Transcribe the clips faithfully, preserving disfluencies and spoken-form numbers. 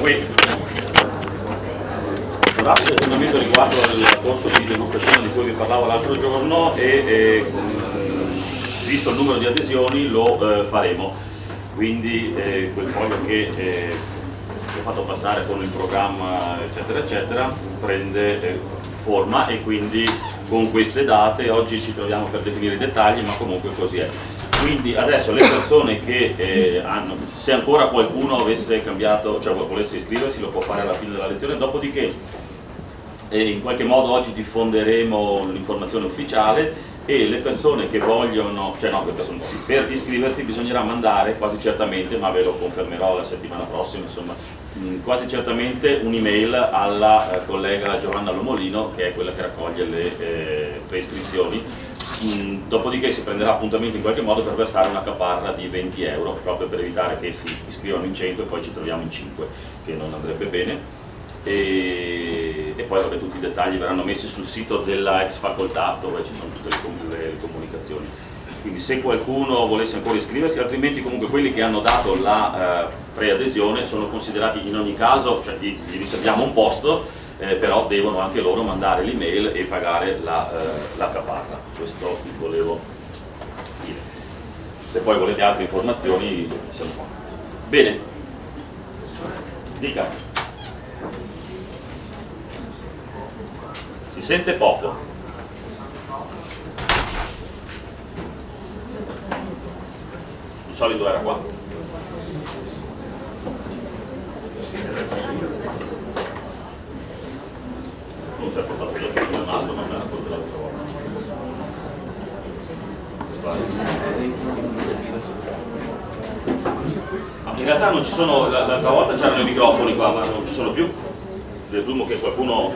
qui un rapido aggiornamento riguardo al corso di dimostrazione di cui vi parlavo l'altro giorno e, e visto il numero di adesioni lo eh, faremo, quindi eh, quel foglio che eh, ho fatto passare con il programma eccetera eccetera prende eh, forma e quindi con queste date oggi ci troviamo per definire i dettagli, ma comunque così è. Quindi adesso le persone che eh, hanno, se ancora qualcuno avesse cambiato, cioè volesse iscriversi, lo può fare alla fine della lezione, dopodiché eh, in qualche modo oggi diffonderemo l'informazione ufficiale e le persone che vogliono, cioè no, le persone, sì, per iscriversi bisognerà mandare quasi certamente, ma ve lo confermerò la settimana prossima, insomma, mh, quasi certamente un'email alla eh, collega Giovanna Lomolino, che è quella che raccoglie le eh, prescrizioni. Mm, dopodiché si prenderà appuntamento in qualche modo per versare una caparra di venti euro, proprio per evitare che si iscrivano in cento e poi ci troviamo in cinque, che non andrebbe bene. E, e poi vabbè, tutti i dettagli verranno messi sul sito della ex facoltà dove ci sono tutte le, le, le comunicazioni. Quindi se qualcuno volesse ancora iscriversi, altrimenti comunque quelli che hanno dato la eh, preadesione sono considerati in ogni caso, cioè gli, gli riserviamo un posto, Eh, però devono anche loro mandare l'email e pagare la, eh, la caparra. Questo vi volevo dire. Se poi volete altre informazioni siamo qua. Bene, dica. Si sente poco. Di solito era qua. Non si è portato via tutto in alto, ma me l'ha portato l'altra volta. Ma in realtà non ci sono, l'altra volta c'erano i microfoni qua, ma non ci sono più. Presumo che qualcuno...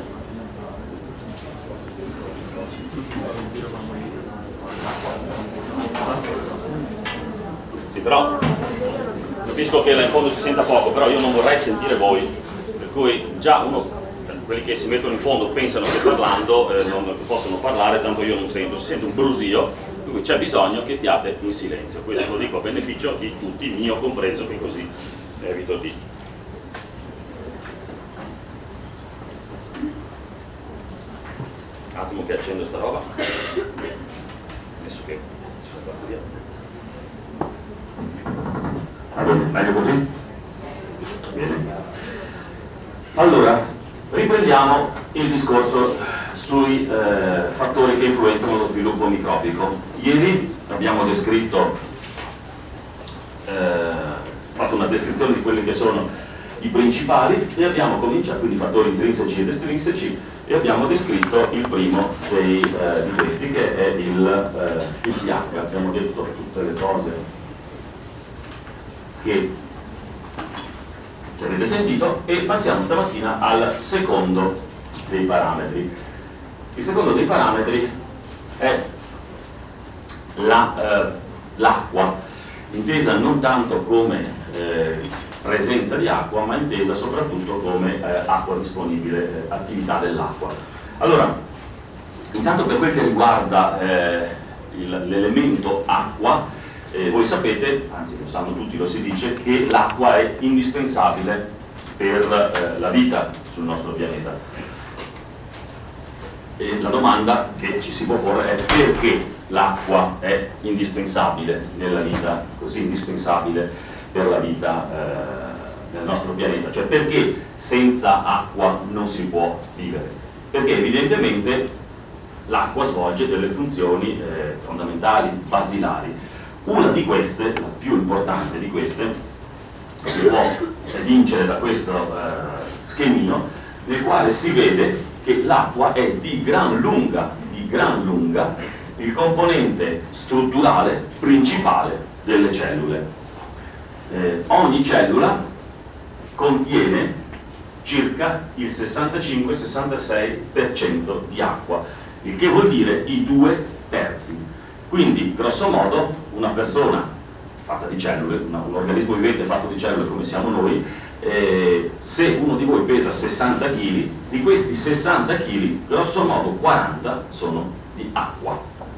Sì, però capisco che là in fondo si senta poco, però io non vorrei sentire voi, per cui già uno... quelli che si mettono in fondo pensano che parlando eh, non possono parlare, tanto io non sento, si sente un brusio, quindi c'è bisogno che stiate in silenzio. Questo lo dico a beneficio di tutti, mio compreso, che così evito di... Un attimo che accendo sta roba, adesso che allora, meglio così? Bene. Allora, riprendiamo il discorso sui eh, fattori che influenzano lo sviluppo microbico. Ieri abbiamo descritto, eh, fatto una descrizione di quelli che sono i principali e abbiamo cominciato, quindi fattori intrinseci ed estrinseci, e abbiamo descritto il primo dei, eh, di questi, che è il, eh, il pH. Abbiamo detto tutte le cose che che avete sentito e passiamo stamattina al secondo dei parametri. Il secondo dei parametri è l'acqua, la, eh, intesa non tanto come eh, presenza di acqua, ma intesa soprattutto come eh, acqua disponibile, eh, attività dell'acqua. Allora, intanto per quel che riguarda eh, l'elemento acqua, Eh, voi sapete, anzi lo sanno tutti, lo si dice, che l'acqua è indispensabile per eh, la vita sul nostro pianeta. E la domanda che ci si può porre è: perché l'acqua è indispensabile nella vita, così indispensabile per la vita eh, nel nostro pianeta? Cioè, perché senza acqua non si può vivere? Perché evidentemente l'acqua svolge delle funzioni eh, fondamentali, basilari. Una di queste, la più importante di queste, si può evincere da questo eh, schemino, nel quale si vede che l'acqua è di gran lunga, di gran lunga, il componente strutturale principale delle cellule. Eh, ogni cellula contiene circa il sessantacinque sessantasei per cento di acqua, il che vuol dire i due terzi. Quindi, grosso modo, una persona fatta di cellule, una, un organismo vivente fatto di cellule come siamo noi, eh, se uno di voi pesa sessanta chili, di questi sessanta chili, grosso modo quaranta sono di acqua.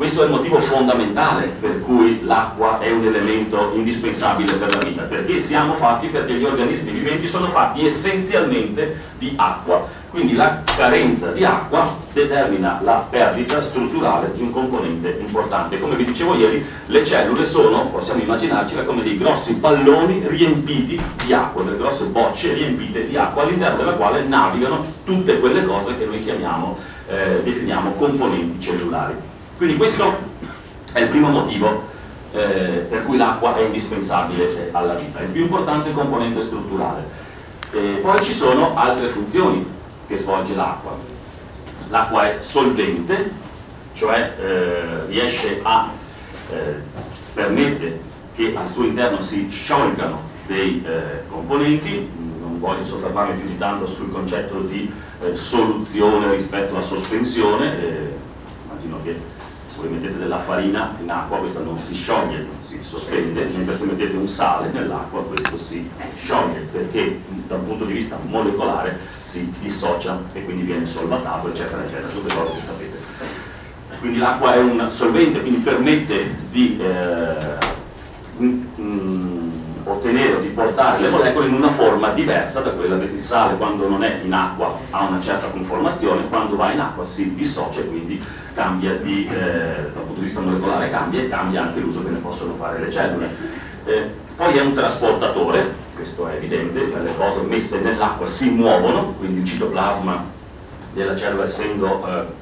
Questo è il motivo fondamentale per cui l'acqua è un elemento indispensabile per la vita, perché siamo fatti, perché gli organismi viventi sono fatti essenzialmente di acqua. Quindi la carenza di acqua determina la perdita strutturale di un componente importante. Come vi dicevo ieri, le cellule sono, possiamo immaginarcele come dei grossi palloni riempiti di acqua, delle grosse bocce riempite di acqua, all'interno della quale navigano tutte quelle cose che noi chiamiamo, eh, definiamo componenti cellulari. Quindi questo è il primo motivo eh, per cui l'acqua è indispensabile alla vita, il più importante componente strutturale. Eh, poi ci sono altre funzioni che svolge l'acqua. L'acqua è solvente, cioè eh, riesce a eh, permette che al suo interno si sciolgano dei eh, componenti. Non voglio soffermarmi più di tanto sul concetto di eh, soluzione rispetto alla sospensione. Eh, immagino che se voi mettete della farina in acqua questa non si scioglie, non si sospende, mentre se mettete un sale nell'acqua questo si scioglie, perché da un punto di vista molecolare si dissocia e quindi viene solvatato, eccetera, eccetera, tutte cose che sapete. Quindi l'acqua è un solvente, quindi permette di eh, mh, mh, ottenere o di portare le molecole in una forma diversa da quella che il sale, quando non è in acqua, ha una certa conformazione, quando va in acqua si dissocia e quindi cambia di, eh, dal punto di vista molecolare cambia e cambia anche l'uso che ne possono fare le cellule. Eh, poi è un trasportatore, questo è evidente, cioè le cose messe nell'acqua si muovono, quindi il citoplasma della cellula, essendo eh,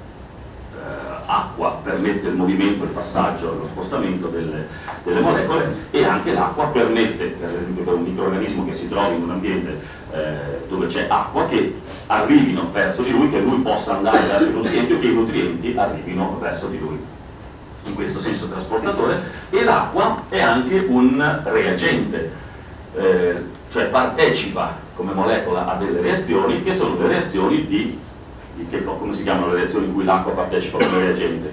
acqua, permette il movimento, il passaggio, lo spostamento delle, delle molecole, e anche l'acqua permette, per esempio per un microrganismo che si trovi in un ambiente eh, dove c'è acqua, che arrivino verso di lui, che lui possa andare verso i nutrienti o che i nutrienti arrivino verso di lui. In questo senso trasportatore. E l'acqua è anche un reagente, eh, cioè partecipa come molecola a delle reazioni che sono delle reazioni di Che, come si chiamano le reazioni in cui l'acqua partecipa come reagente?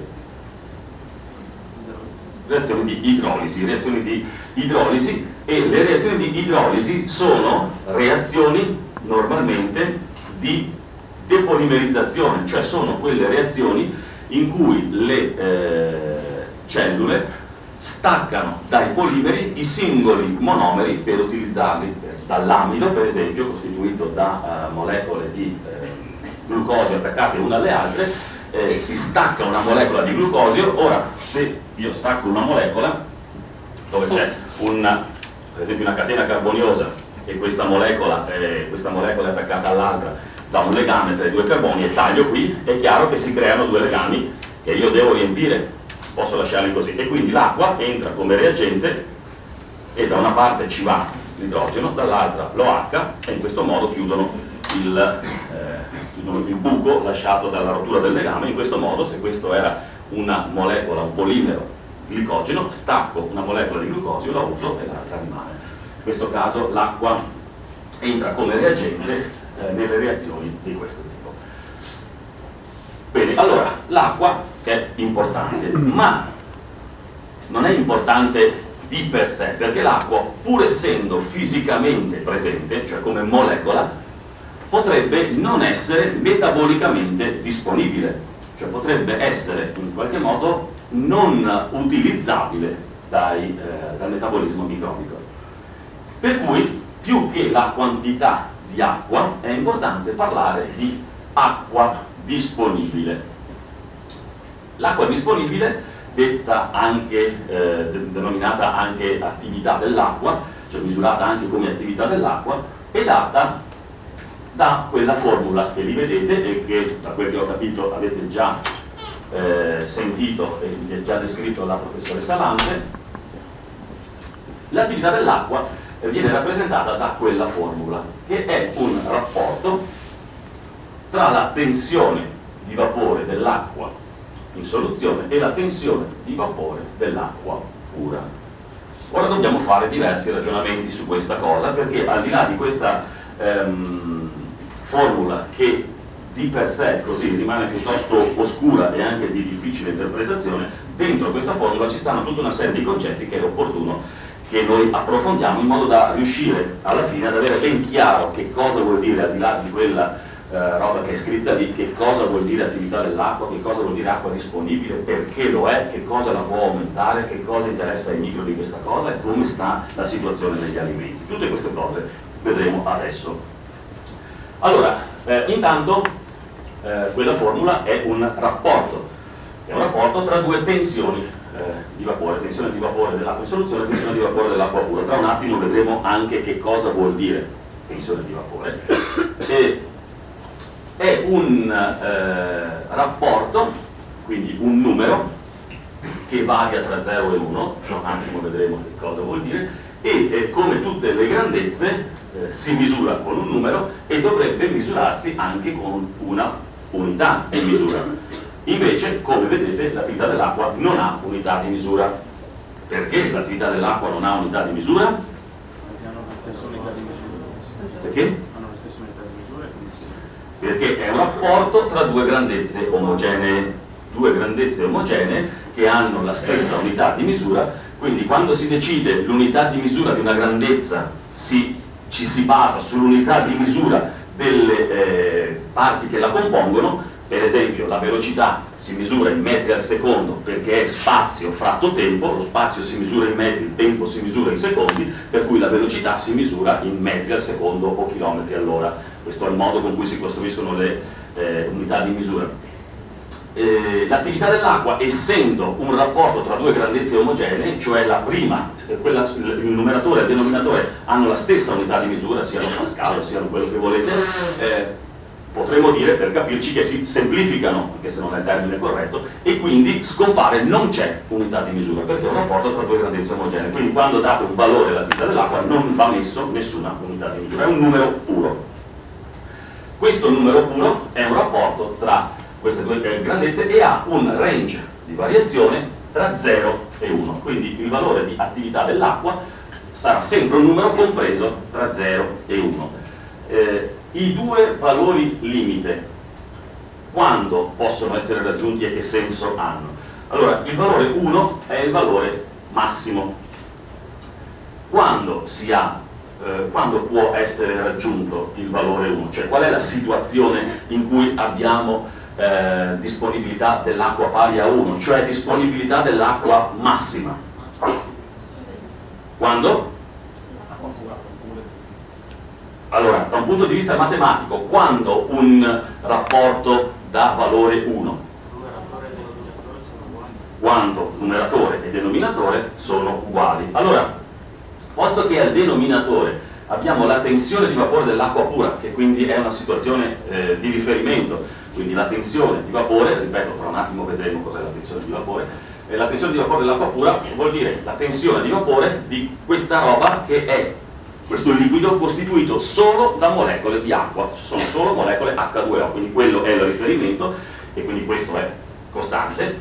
Reazioni di idrolisi, reazioni di idrolisi, e le reazioni di idrolisi sono reazioni normalmente di depolimerizzazione, cioè sono quelle reazioni in cui le eh, cellule staccano dai polimeri i singoli monomeri per utilizzarli, dall'amido per esempio, costituito da uh, molecole di eh, glucosio attaccate una alle altre, eh, si stacca una molecola di glucosio. Ora, se io stacco una molecola dove c'è una, per esempio una catena carboniosa, e questa molecola, eh, questa molecola è attaccata all'altra da un legame tra i due carboni, e taglio qui, è chiaro che si creano due legami che io devo riempire, posso lasciarli così, e quindi l'acqua entra come reagente e da una parte ci va l'idrogeno, dall'altra l'OH, e in questo modo chiudono il eh, il buco lasciato dalla rottura del legame. In questo modo, se questo era una molecola, un polimero glicogeno, stacco una molecola di glucosio, la uso e l'altra rimane. In questo caso l'acqua entra come reagente eh, nelle reazioni di questo tipo. Bene, allora l'acqua che è importante, ma non è importante di per sé, perché l'acqua, pur essendo fisicamente presente, cioè come molecola, potrebbe non essere metabolicamente disponibile, cioè potrebbe essere in qualche modo non utilizzabile dai, eh, dal metabolismo microbico. Per cui, più che la quantità di acqua, è importante parlare di acqua disponibile. L'acqua disponibile, detta anche, eh, denominata anche attività dell'acqua, cioè misurata anche come attività dell'acqua, è data da quella formula che li vedete e che, da quel che ho capito, avete già eh, sentito e già descritto dalla professoressa Lante. L'attività dell'acqua viene rappresentata da quella formula, che è un rapporto tra la tensione di vapore dell'acqua in soluzione e la tensione di vapore dell'acqua pura. Ora dobbiamo fare diversi ragionamenti su questa cosa, perché al di là di questa ehm, formula, che di per sé così rimane piuttosto oscura e anche di difficile interpretazione, dentro questa formula ci stanno tutta una serie di concetti che è opportuno che noi approfondiamo, in modo da riuscire alla fine ad avere ben chiaro che cosa vuol dire, al di là di quella eh, roba che è scritta lì, che cosa vuol dire attività dell'acqua, che cosa vuol dire acqua disponibile, perché lo è, che cosa la può aumentare, che cosa interessa ai micro di questa cosa e come sta la situazione negli alimenti. Tutte queste cose vedremo adesso. Allora, eh, intanto eh, quella formula è un rapporto, è un rapporto tra due tensioni eh, di vapore, tensione di vapore dell'acqua in soluzione e tensione di vapore dell'acqua pura. Tra un attimo vedremo anche che cosa vuol dire tensione di vapore. E è un eh, rapporto, quindi un numero che varia tra zero e uno, tra un attimo vedremo che cosa vuol dire, e eh, come tutte le grandezze eh, si misura con un numero e dovrebbe misurarsi anche con una unità di misura. Invece, come vedete, l'attività dell'acqua non ha unità di misura. Perché l'attività dell'acqua non ha unità di misura? Perché hanno la stessa unità di misura. Perché? Hanno la stessa unità di misura e quindi sì. Perché è un rapporto tra due grandezze omogenee, due grandezze omogenee che hanno la stessa unità di misura, quindi quando si decide l'unità di misura di una grandezza si, ci si basa sull'unità di misura delle eh, parti che la compongono. Per esempio la velocità si misura in metri al secondo perché è spazio fratto tempo, lo spazio si misura in metri, il tempo si misura in secondi, per cui la velocità si misura in metri al secondo o chilometri all'ora. Questo è il modo con cui si costruiscono le eh, unità di misura. Eh, l'attività dell'acqua, essendo un rapporto tra due grandezze omogenee, cioè la prima, quella, il numeratore e il denominatore hanno la stessa unità di misura, siano Pascal o siano quello che volete, eh, potremmo dire, per capirci, che si semplificano, anche se non è il termine corretto, e quindi scompare, non c'è unità di misura, perché è un rapporto tra due grandezze omogenee. Quindi quando date un valore all'attività dell'acqua non va messo nessuna unità di misura, è un numero puro. Questo numero puro è un rapporto tra queste due grandezze e ha un range di variazione tra zero e uno. Quindi il valore di attività dell'acqua sarà sempre un numero compreso tra zero e uno. Eh, I due valori limite, quando possono essere raggiunti e che senso hanno? Allora, il valore uno è il valore massimo. Quando si ha, eh, quando può essere raggiunto il valore uno? Cioè, qual è la situazione in cui abbiamo eh, disponibilità dell'acqua pari a uno? Cioè disponibilità dell'acqua massima. Quando? Allora, da un punto di vista matematico, quando un rapporto dà valore uno? Quando numeratore e denominatore sono uguali. Allora, posto che al denominatore abbiamo la tensione di vapore dell'acqua pura, che quindi è una situazione eh, di riferimento, quindi la tensione di vapore, ripeto, tra un attimo vedremo cos'è la tensione di vapore, eh, la tensione di vapore dell'acqua pura vuol dire la tensione di vapore di questa roba che è questo liquido costituito solo da molecole di acqua, sono solo molecole acca due o, quindi quello è il riferimento e quindi questo è costante.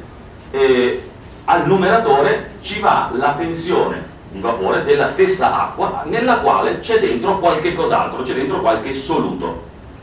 E al numeratore ci va la tensione di vapore della stessa acqua nella quale c'è dentro qualche cos'altro, c'è dentro qualche soluto.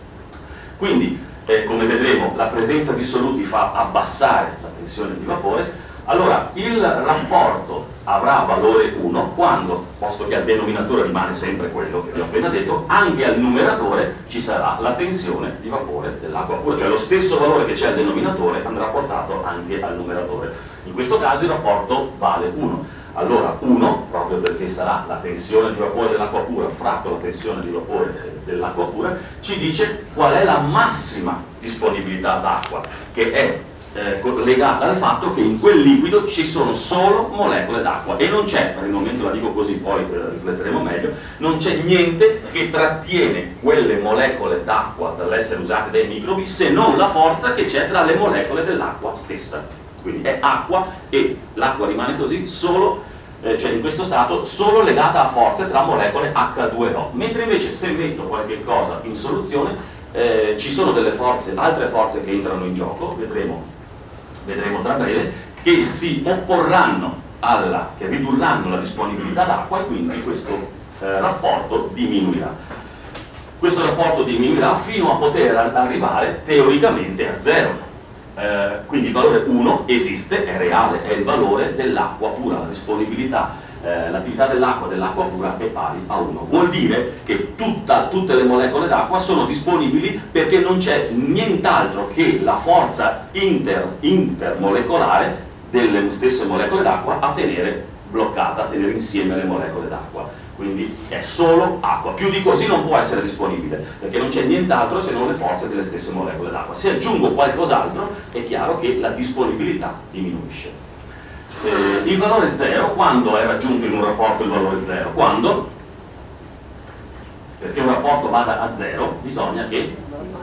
Quindi, eh, come vedremo, la presenza di soluti fa abbassare la tensione di vapore. Allora, il rapporto avrà valore uno quando, posto che al denominatore rimane sempre quello che vi ho appena detto, anche al numeratore ci sarà la tensione di vapore dell'acqua pura, cioè lo stesso valore che c'è al denominatore andrà portato anche al numeratore. In questo caso il rapporto vale uno. Allora uno, proprio perché sarà la tensione di vapore dell'acqua pura fratto la tensione di vapore dell'acqua pura, ci dice qual è la massima disponibilità d'acqua, che è Eh, legata al fatto che in quel liquido ci sono solo molecole d'acqua e non c'è, per il momento la dico così, poi eh, rifletteremo meglio, non c'è niente che trattiene quelle molecole d'acqua dall'essere usate dai microbi se non la forza che c'è tra le molecole dell'acqua stessa. Quindi è acqua e l'acqua rimane così solo, eh, cioè in questo stato, solo legata a forze tra molecole acca due o, mentre invece se metto qualche cosa in soluzione eh, ci sono delle forze, altre forze che entrano in gioco, vedremo vedremo tra breve, che si opporranno alla, che ridurranno la disponibilità d'acqua e quindi questo eh, rapporto diminuirà. Questo rapporto diminuirà fino a poter arrivare teoricamente a zero. Eh, quindi il valore uno esiste, è reale, è il valore dell'acqua pura, la disponibilità eh, l'attività dell'acqua dell'acqua pura è pari a uno. Vuol dire che tutta, tutte le molecole d'acqua sono disponibili perché non c'è nient'altro che la forza inter, intermolecolare delle stesse molecole d'acqua a tenere bloccata, a tenere insieme le molecole d'acqua. Quindi è solo acqua, più di così non può essere disponibile, perché non c'è nient'altro se non le forze delle stesse molecole d'acqua. Se aggiungo qualcos'altro è chiaro che la disponibilità diminuisce. Eh, il valore zero, quando è raggiunto in un rapporto il valore zero? Quando, perché un rapporto vada a zero, bisogna che,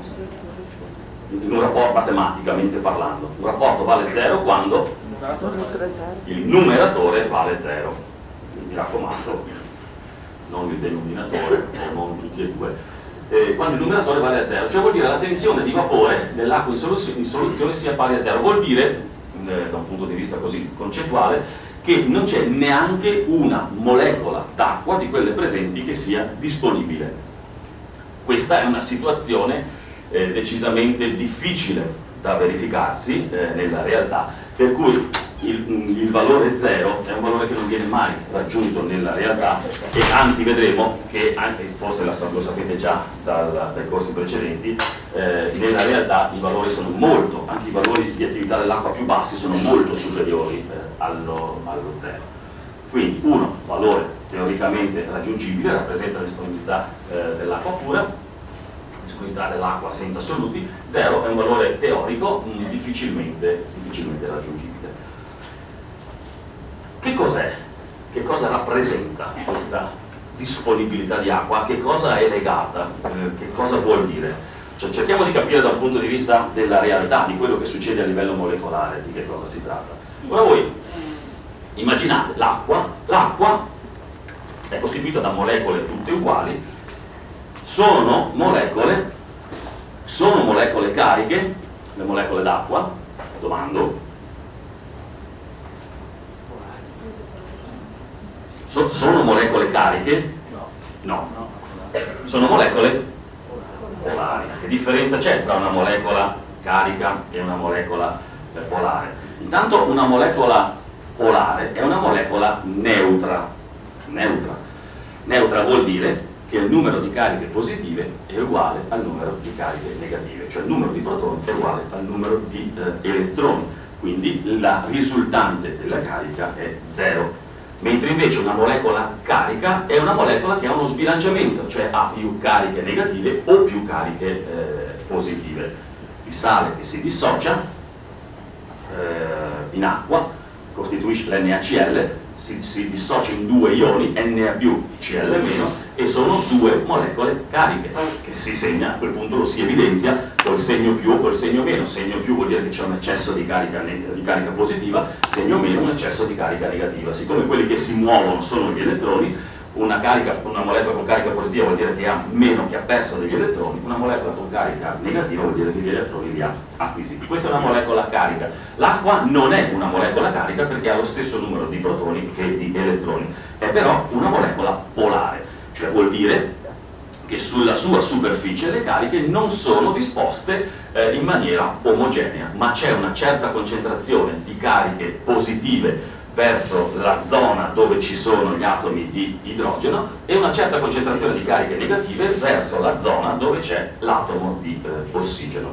in un rapporto matematicamente parlando, un rapporto vale zero quando il numeratore vale zero. Mi raccomando, non il denominatore, o non tutti e due. Eh, quando il numeratore vale a zero, cioè vuol dire la tensione di vapore dell'acqua in, soluz in soluzione sia pari a zero, vuol dire, eh, da un punto di vista così concettuale, che non c'è neanche una molecola d'acqua di quelle presenti che sia disponibile. Questa è una situazione eh, decisamente difficile da verificarsi eh, nella realtà, per cui il, il valore zero è un valore che non viene mai raggiunto nella realtà, e anzi vedremo che, anche, forse lo sapete già dal, dai corsi precedenti, eh, nella realtà i valori sono molto, anche i valori di attività dell'acqua più bassi sono molto superiori eh, allo, allo zero. Quindi uno, valore teoricamente raggiungibile, rappresenta la disponibilità eh, dell'acqua pura, disponibilità dell'acqua senza soluti. Zero è un valore teorico mh, difficilmente, difficilmente raggiungibile. Che cos'è? Che cosa rappresenta questa disponibilità di acqua? A che cosa è legata? Eh, che cosa vuol dire? Cioè, cerchiamo di capire dal punto di vista della realtà, di quello che succede a livello molecolare, di che cosa si tratta. Ora voi immaginate l'acqua, l'acqua è costituita da molecole tutte uguali, sono molecole, sono molecole cariche, le molecole d'acqua, domando, so, sono molecole cariche? No. Sono molecole polari. Che differenza c'è tra una molecola carica e una molecola eh, polare? Intanto una molecola polare è una molecola neutra. Neutra. Neutra vuol dire che il numero di cariche positive è uguale al numero di cariche negative, cioè il numero di protoni è uguale al numero di eh, elettroni, quindi la risultante della carica è zero. Mentre invece una molecola carica è una molecola che ha uno sbilanciamento, cioè ha più cariche negative o più cariche eh, positive. Il sale che si dissocia eh, in acqua costituisce l'NaCl, si, si dissocia in due ioni, Na più, Cl meno, e sono due molecole cariche, che si segna, a quel punto lo si evidenzia col segno più o col segno meno. Segno più vuol dire che c'è un eccesso di carica, di carica positiva, segno meno un eccesso di carica negativa. Siccome quelli che si muovono sono gli elettroni, una, carica, una molecola con carica positiva vuol dire che ha meno, che ha perso degli elettroni, una molecola con carica negativa vuol dire che gli elettroni li ha acquisiti. Questa è una molecola carica. L'acqua non è una molecola carica perché ha lo stesso numero di protoni che di elettroni, è però una molecola polare, cioè vuol dire che sulla sua superficie le cariche non sono disposte eh, in maniera omogenea, ma c'è una certa concentrazione di cariche positive verso la zona dove ci sono gli atomi di idrogeno e una certa concentrazione di cariche negative verso la zona dove c'è l'atomo di eh, ossigeno.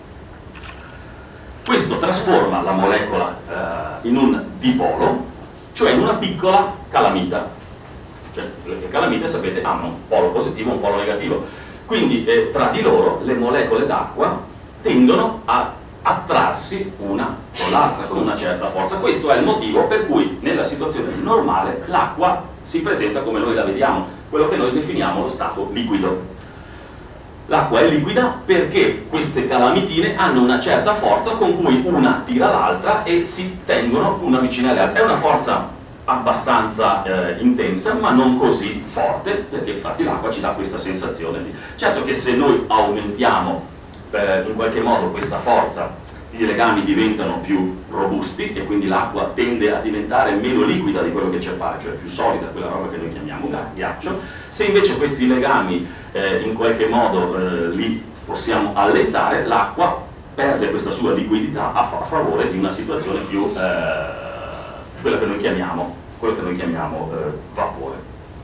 Questo trasforma la molecola eh, in un dipolo, cioè in una piccola calamita. Cioè, le calamite, sapete, hanno un polo positivo e un polo negativo. Quindi eh, tra di loro le molecole d'acqua tendono a attrarsi una con l'altra con una certa forza. Questo è il motivo per cui nella situazione normale l'acqua si presenta come noi la vediamo, quello che noi definiamo lo stato liquido. L'acqua è liquida perché queste calamitine hanno una certa forza con cui una tira l'altra e si tengono una vicina alle altre. È una forza abbastanza eh, intensa, ma non così forte, perché infatti l'acqua ci dà questa sensazione di... Certo che se noi aumentiamo eh, in qualche modo questa forza, i legami diventano più robusti e quindi l'acqua tende a diventare meno liquida di quello che ci appare, cioè più solida, quella roba che noi chiamiamo ghiaccio. Se invece questi legami eh, in qualche modo eh, li possiamo allentare, l'acqua perde questa sua liquidità a, fa a favore di una situazione più eh, quella che noi chiamiamo quello che noi chiamiamo eh, vapore.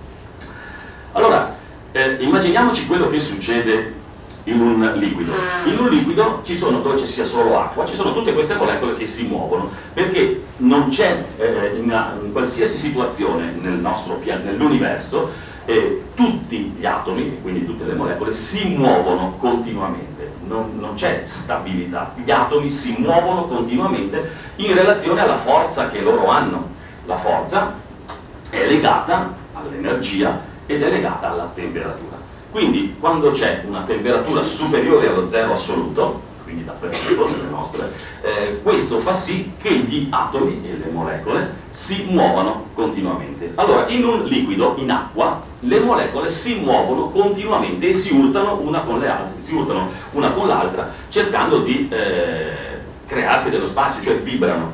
Allora, eh, immaginiamoci quello che succede in un liquido. In un liquido ci sono, dove ci sia solo acqua, ci sono tutte queste molecole che si muovono, perché non c'è eh, in, in qualsiasi situazione nel nostro pianeta, nell'universo, eh, tutti gli atomi, quindi tutte le molecole, si muovono continuamente, non, non c'è stabilità, gli atomi si muovono continuamente in relazione alla forza che loro hanno. La forza è legata all'energia ed è legata alla temperatura. Quindi quando c'è una temperatura superiore allo zero assoluto, quindi dappertutto nelle nostre, eh, questo fa sì che gli atomi e le molecole si muovano continuamente. Allora, in un liquido, in acqua, le molecole si muovono continuamente e si urtano una con le altre, si urtano una con l'altra, cercando di eh, crearsi dello spazio, cioè vibrano.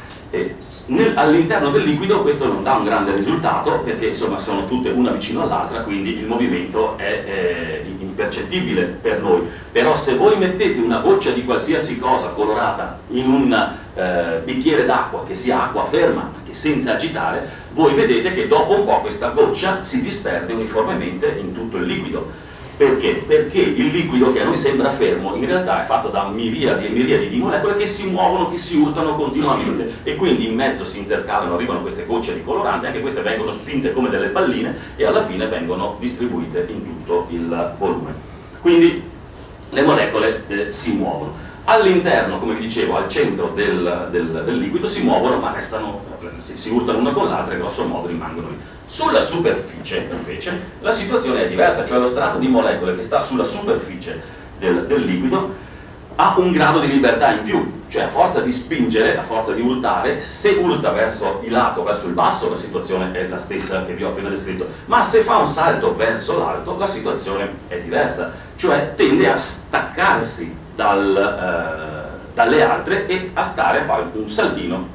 All'interno del liquido questo non dà un grande risultato, perché insomma sono tutte una vicino all'altra, quindi il movimento è, è impercettibile per noi. Però se voi mettete una goccia di qualsiasi cosa colorata in un eh, bicchiere d'acqua, che sia acqua ferma, ma che senza agitare, voi vedete che dopo un po' questa goccia si disperde uniformemente in tutto il liquido. Perché? Perché il liquido, che a noi sembra fermo, in realtà è fatto da miriadi e miriadi di molecole che si muovono, che si urtano continuamente, e quindi in mezzo si intercalano, arrivano queste gocce di colorante, anche queste vengono spinte come delle palline e alla fine vengono distribuite in tutto il volume. Quindi le molecole eh, si muovono. All'interno, come vi dicevo, al centro del, del, del liquido si muovono, ma restano, si, si urtano una con l'altra e grosso modo rimangono lì. Sulla superficie, invece, la situazione è diversa, cioè lo strato di molecole che sta sulla superficie del, del liquido ha un grado di libertà in più, cioè a forza di spingere, a forza di urtare, se urta verso il lato, verso il basso, la situazione è la stessa che vi ho appena descritto, ma se fa un salto verso l'alto, la situazione è diversa, cioè tende a staccarsi dal, eh, dalle altre e a stare a fare un saltino,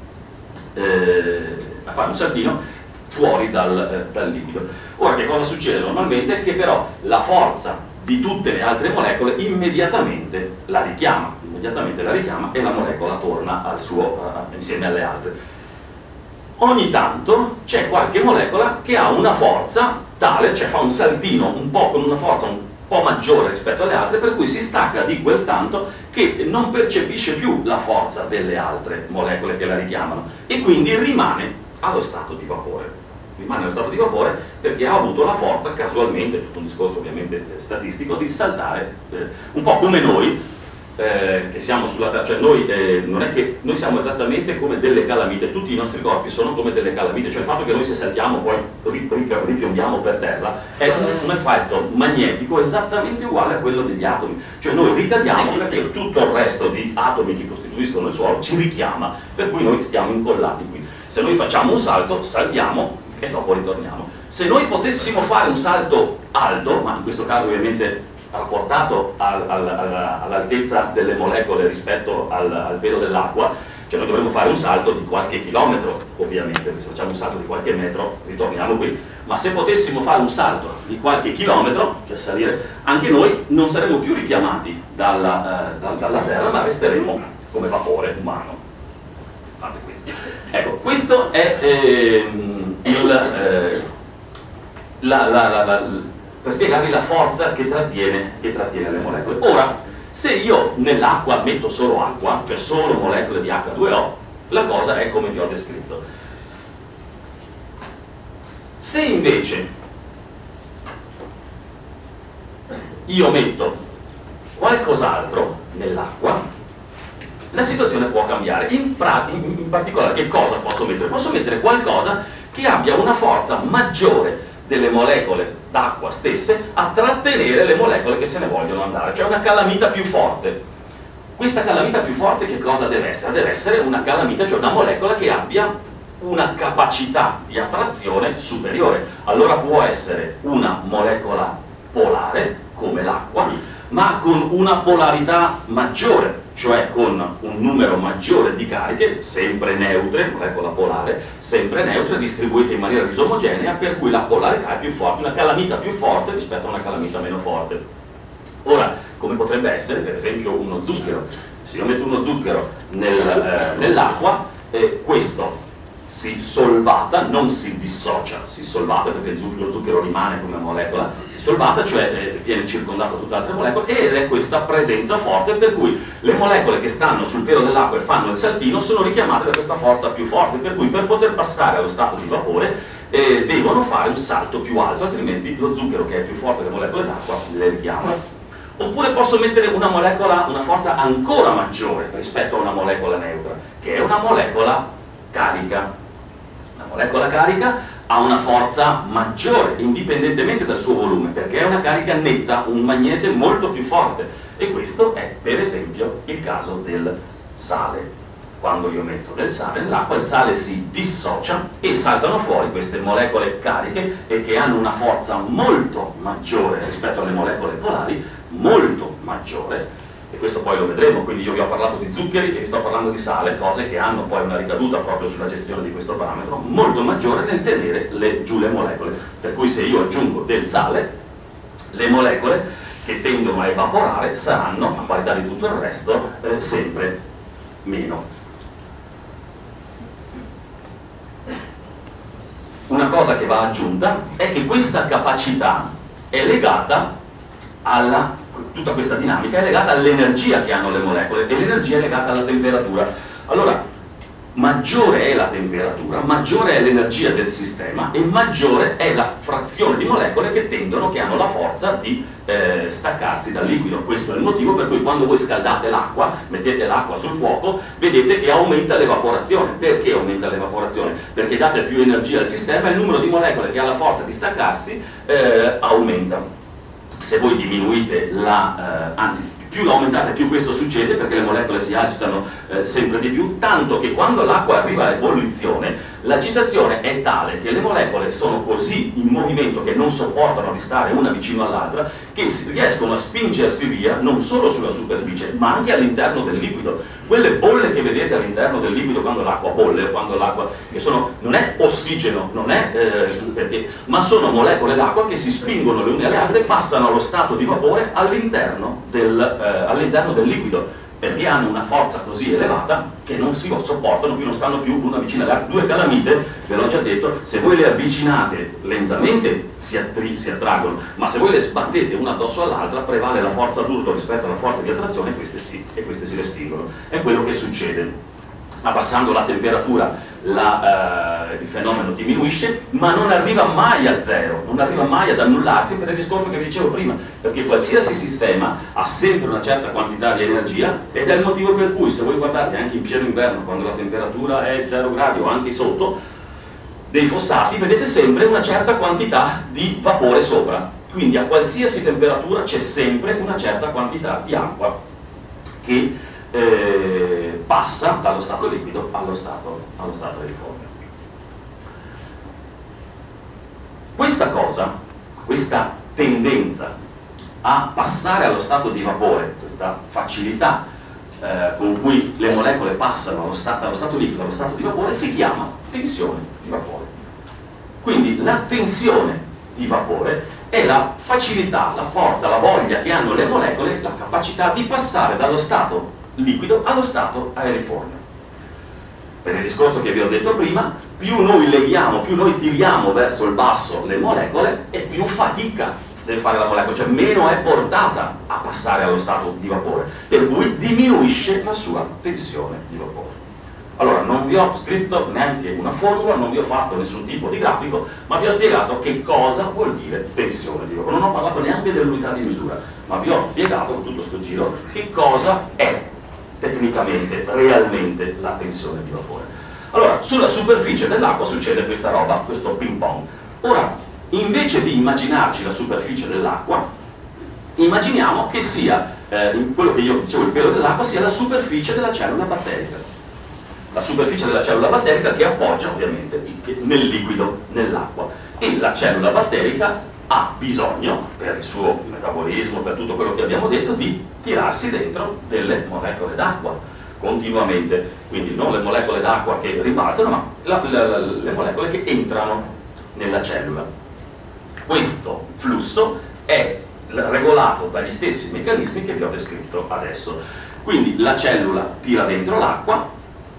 eh, a fare un saltino fuori dal, eh, dal liquido. Ora, che cosa succede normalmente? Che però la forza di tutte le altre molecole immediatamente la richiama, immediatamente la richiama e la molecola torna al suo, uh, insieme alle altre. Ogni tanto c'è qualche molecola che ha una forza tale, cioè fa un saltino un po' con una forza un po' maggiore rispetto alle altre, per cui si stacca di quel tanto che non percepisce più la forza delle altre molecole che la richiamano e quindi rimane allo stato di vapore. Rimane allo stato di vapore perché ha avuto la forza, casualmente, tutto un discorso ovviamente statistico, di saltare eh, un po' come noi, eh, che siamo sulla Terra, cioè noi eh, non è che noi siamo esattamente come delle calamite, tutti i nostri corpi sono come delle calamite, cioè il fatto che noi se saltiamo poi ripiombiamo per terra è un, un effetto magnetico esattamente uguale a quello degli atomi, cioè noi ricadiamo perché tutto il resto di atomi che costituiscono il suolo ci richiama, per cui noi stiamo incollati qui. Se noi facciamo un salto, saltiamo e dopo ritorniamo. Se noi potessimo fare un salto alto, ma in questo caso ovviamente rapportato al, al, al, all'altezza delle molecole rispetto al, al pelo dell'acqua, cioè noi dovremmo fare un salto di qualche chilometro, ovviamente, perché se facciamo un salto di qualche metro ritorniamo qui, ma se potessimo fare un salto di qualche chilometro, cioè salire, anche noi non saremmo più richiamati dalla, eh, da, dalla Terra, ma resteremo come vapore umano. Ecco, questo è ehm, il, eh, la, la, la, la, per spiegarvi la forza che trattiene, che trattiene le molecole. Ora, se io nell'acqua metto solo acqua, cioè solo molecole di acca due O, la cosa è come vi ho descritto. Se invece io metto qualcos'altro nell'acqua, la situazione può cambiare. In, in, in particolare, che cosa posso mettere? Posso mettere qualcosa che abbia una forza maggiore delle molecole d'acqua stesse a trattenere le molecole che se ne vogliono andare, cioè una calamita più forte. Questa calamita più forte che cosa deve essere? Deve essere una calamita, cioè una molecola che abbia una capacità di attrazione superiore. Allora può essere una molecola polare, come l'acqua, ma con una polarità maggiore, cioè con un numero maggiore di cariche, sempre neutre, molecola polare, sempre neutre, distribuite in maniera disomogenea, per cui la polarità è più forte, una calamita più forte rispetto a una calamita meno forte. Ora, come potrebbe essere, per esempio, uno zucchero. Se io metto uno zucchero nel, eh, nell'acqua, eh, questo si solvata, non si dissocia, si solvata perché il zucchero, lo zucchero rimane come molecola, si solvata, cioè eh, viene circondato da tutte altre molecole, ed è questa presenza forte per cui le molecole che stanno sul pelo dell'acqua e fanno il saltino sono richiamate da questa forza più forte, per cui per poter passare allo stato di vapore eh, devono fare un salto più alto, altrimenti lo zucchero, che è più forte delle molecole d'acqua, le richiama. Oppure posso mettere una molecola, una forza ancora maggiore rispetto a una molecola neutra, che è una molecola carica. La molecola carica ha una forza maggiore indipendentemente dal suo volume, perché è una carica netta, un magnete molto più forte, e questo è per esempio il caso del sale. Quando io metto del sale nell'acqua, il sale si dissocia e saltano fuori queste molecole cariche e che hanno una forza molto maggiore rispetto alle molecole polari, molto maggiore. E questo poi lo vedremo, quindi io vi ho parlato di zuccheri e vi sto parlando di sale, cose che hanno poi una ricaduta proprio sulla gestione di questo parametro molto maggiore nel tenere le, giù le molecole. Per cui se io aggiungo del sale, le molecole che tendono a evaporare saranno, a parità di tutto il resto, eh, sempre meno. Una cosa che va aggiunta è che questa capacità è legata alla tutta questa dinamica è legata all'energia che hanno le molecole, e l'energia è legata alla temperatura. Allora, maggiore è la temperatura, maggiore è l'energia del sistema e maggiore è la frazione di molecole che tendono, che hanno la forza di eh, staccarsi dal liquido. Questo è il motivo per cui quando voi scaldate l'acqua, mettete l'acqua sul fuoco, vedete che aumenta l'evaporazione. Perché aumenta l'evaporazione? Perché date più energia al sistema e il numero di molecole che ha la forza di staccarsi eh, aumenta. Se voi diminuite la, eh, anzi più lo aumentate più questo succede, perché le molecole si agitano eh, sempre di più, tanto che quando l'acqua arriva a ebollizione l'agitazione è tale che le molecole sono così in movimento che non sopportano di stare una vicino all'altra, che si riescono a spingersi via non solo sulla superficie ma anche all'interno del liquido. Quelle bolle che vedete all'interno del liquido quando l'acqua bolle, quando l'acqua, che sono, non è ossigeno, non è, eh, perché, ma sono molecole d'acqua che si spingono le une alle altre e passano allo stato di vapore all'interno del, eh, all'interno del liquido, perché hanno una forza così elevata che non si sopportano più, non stanno più una vicina alle altre. Due calamite, ve l'ho già detto, se voi le avvicinate lentamente si, attri- si attraggono, ma se voi le sbattete una addosso all'altra prevale la forza d'urto rispetto alla forza di attrazione, e queste sì, e queste si respingono. È quello che succede. Abbassando la temperatura la, eh, il fenomeno diminuisce, ma non arriva mai a zero, non arriva mai ad annullarsi, per il discorso che vi dicevo prima, perché qualsiasi sistema ha sempre una certa quantità di energia, ed è il motivo per cui, se voi guardate anche in pieno inverno, quando la temperatura è zero gradi o anche sotto, dei fossati vedete sempre una certa quantità di vapore sopra, quindi a qualsiasi temperatura c'è sempre una certa quantità di acqua che Eh, passa dallo stato liquido allo stato, allo stato aeriforme. Questa cosa, questa tendenza a passare allo stato di vapore, questa facilità eh, con cui le molecole passano allo stato, allo stato liquido allo stato di vapore, si chiama tensione di vapore. Quindi la tensione di vapore è la facilità, la forza, la voglia che hanno le molecole, la capacità di passare dallo stato liquido allo stato aeriforme. Per il discorso che vi ho detto prima, più noi leghiamo, più noi tiriamo verso il basso le molecole, e più fatica deve fare la molecola, cioè meno è portata a passare allo stato di vapore, per cui diminuisce la sua tensione di vapore. Allora, non vi ho scritto neanche una formula, non vi ho fatto nessun tipo di grafico, ma vi ho spiegato che cosa vuol dire tensione di vapore. Non ho parlato neanche dell'unità di misura, ma vi ho spiegato con tutto sto giro che cosa è tecnicamente, realmente la tensione di vapore. Allora, sulla superficie dell'acqua succede questa roba, questo ping pong. Ora, invece di immaginarci la superficie dell'acqua, immaginiamo che sia, eh, quello che io dicevo, il pelo dell'acqua, sia la superficie della cellula batterica. La superficie della cellula batterica che appoggia ovviamente nel liquido, nell'acqua. E la cellula batterica ha bisogno, per il suo metabolismo, per tutto quello che abbiamo detto, di tirarsi dentro delle molecole d'acqua continuamente. Quindi non le molecole d'acqua che rimbalzano, ma la, la, la, le molecole che entrano nella cellula. Questo flusso è regolato dagli stessi meccanismi che vi ho descritto adesso. Quindi la cellula tira dentro l'acqua,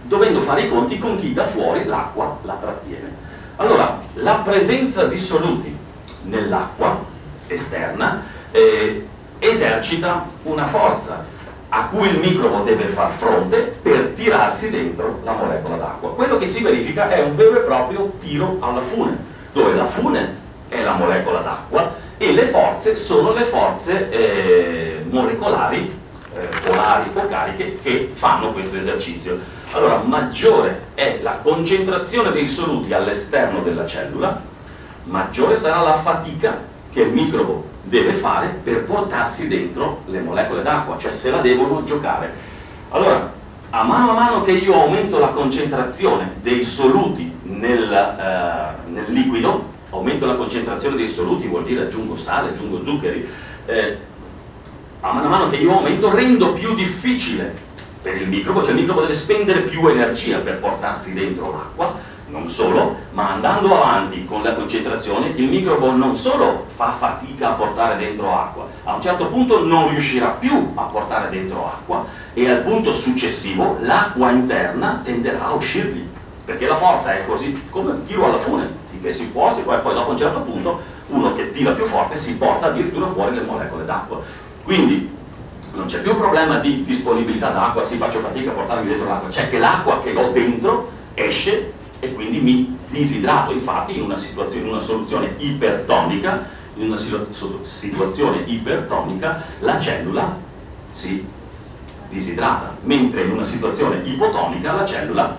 dovendo fare i conti con chi da fuori l'acqua la trattiene. Allora, la presenza di soluti nell'acqua esterna eh, esercita una forza a cui il microbo deve far fronte per tirarsi dentro la molecola d'acqua. Quello che si verifica è un vero e proprio tiro alla fune, dove la fune è la molecola d'acqua e le forze sono le forze eh, molecolari, eh, polari o cariche, che fanno questo esercizio. Allora, maggiore è la concentrazione dei soluti all'esterno della cellula, maggiore sarà la fatica che il microbo deve fare per portarsi dentro le molecole d'acqua, cioè se la devono giocare. Allora, a mano a mano che io aumento la concentrazione dei soluti nel, eh, nel liquido, aumento la concentrazione dei soluti, vuol dire aggiungo sale, aggiungo zuccheri, eh, a mano a mano che io aumento rendo più difficile per il microbo, cioè il microbo deve spendere più energia per portarsi dentro l'acqua. Non solo, ma andando avanti con la concentrazione, il microbo non solo fa fatica a portare dentro acqua, a un certo punto non riuscirà più a portare dentro acqua e al punto successivo l'acqua interna tenderà a uscirgli, perché la forza è così come il tiro alla fune, che si può, si può, e poi dopo a un certo punto uno che tira più forte si porta addirittura fuori le molecole d'acqua. Quindi non c'è più un problema di disponibilità d'acqua, si faccio fatica a portarmi dentro l'acqua, c'è che l'acqua che ho dentro esce e quindi mi disidrato. Infatti in una situazione, in una soluzione ipertonica, in una situazione ipertonica la cellula si disidrata, mentre in una situazione ipotonica la cellula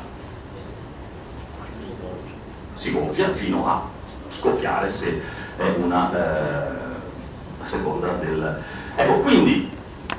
si gonfia fino a scoppiare, se è una eh, a seconda del... Ecco, quindi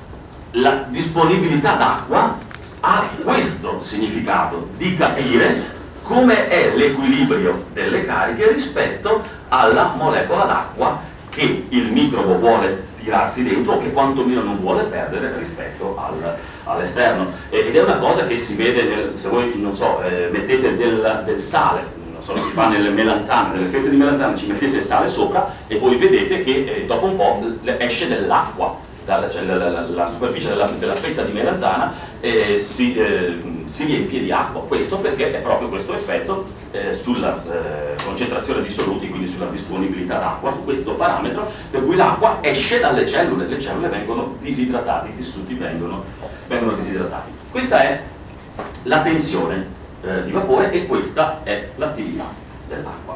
la disponibilità d'acqua ha questo significato di capire come è l'equilibrio delle cariche rispetto alla molecola d'acqua che il microbo vuole tirarsi dentro o che quantomeno non vuole perdere rispetto al, all'esterno. Ed è una cosa che si vede, nel, se voi non so, eh, mettete del, del sale, non so, si fa nelle melanzane, nelle fette di melanzane, ci mettete il sale sopra e poi vedete che eh, dopo un po' esce dell'acqua. Cioè la, la, la superficie della, della fetta di melanzana eh, si, eh, si riempie di acqua. Questo perché è proprio questo effetto eh, sulla eh, concentrazione di soluti, quindi sulla disponibilità d'acqua, su questo parametro, per cui l'acqua esce dalle cellule, le cellule vengono disidratate, i tessuti vengono, vengono disidratati. Questa è la tensione eh, di vapore e questa è l'attività dell'acqua.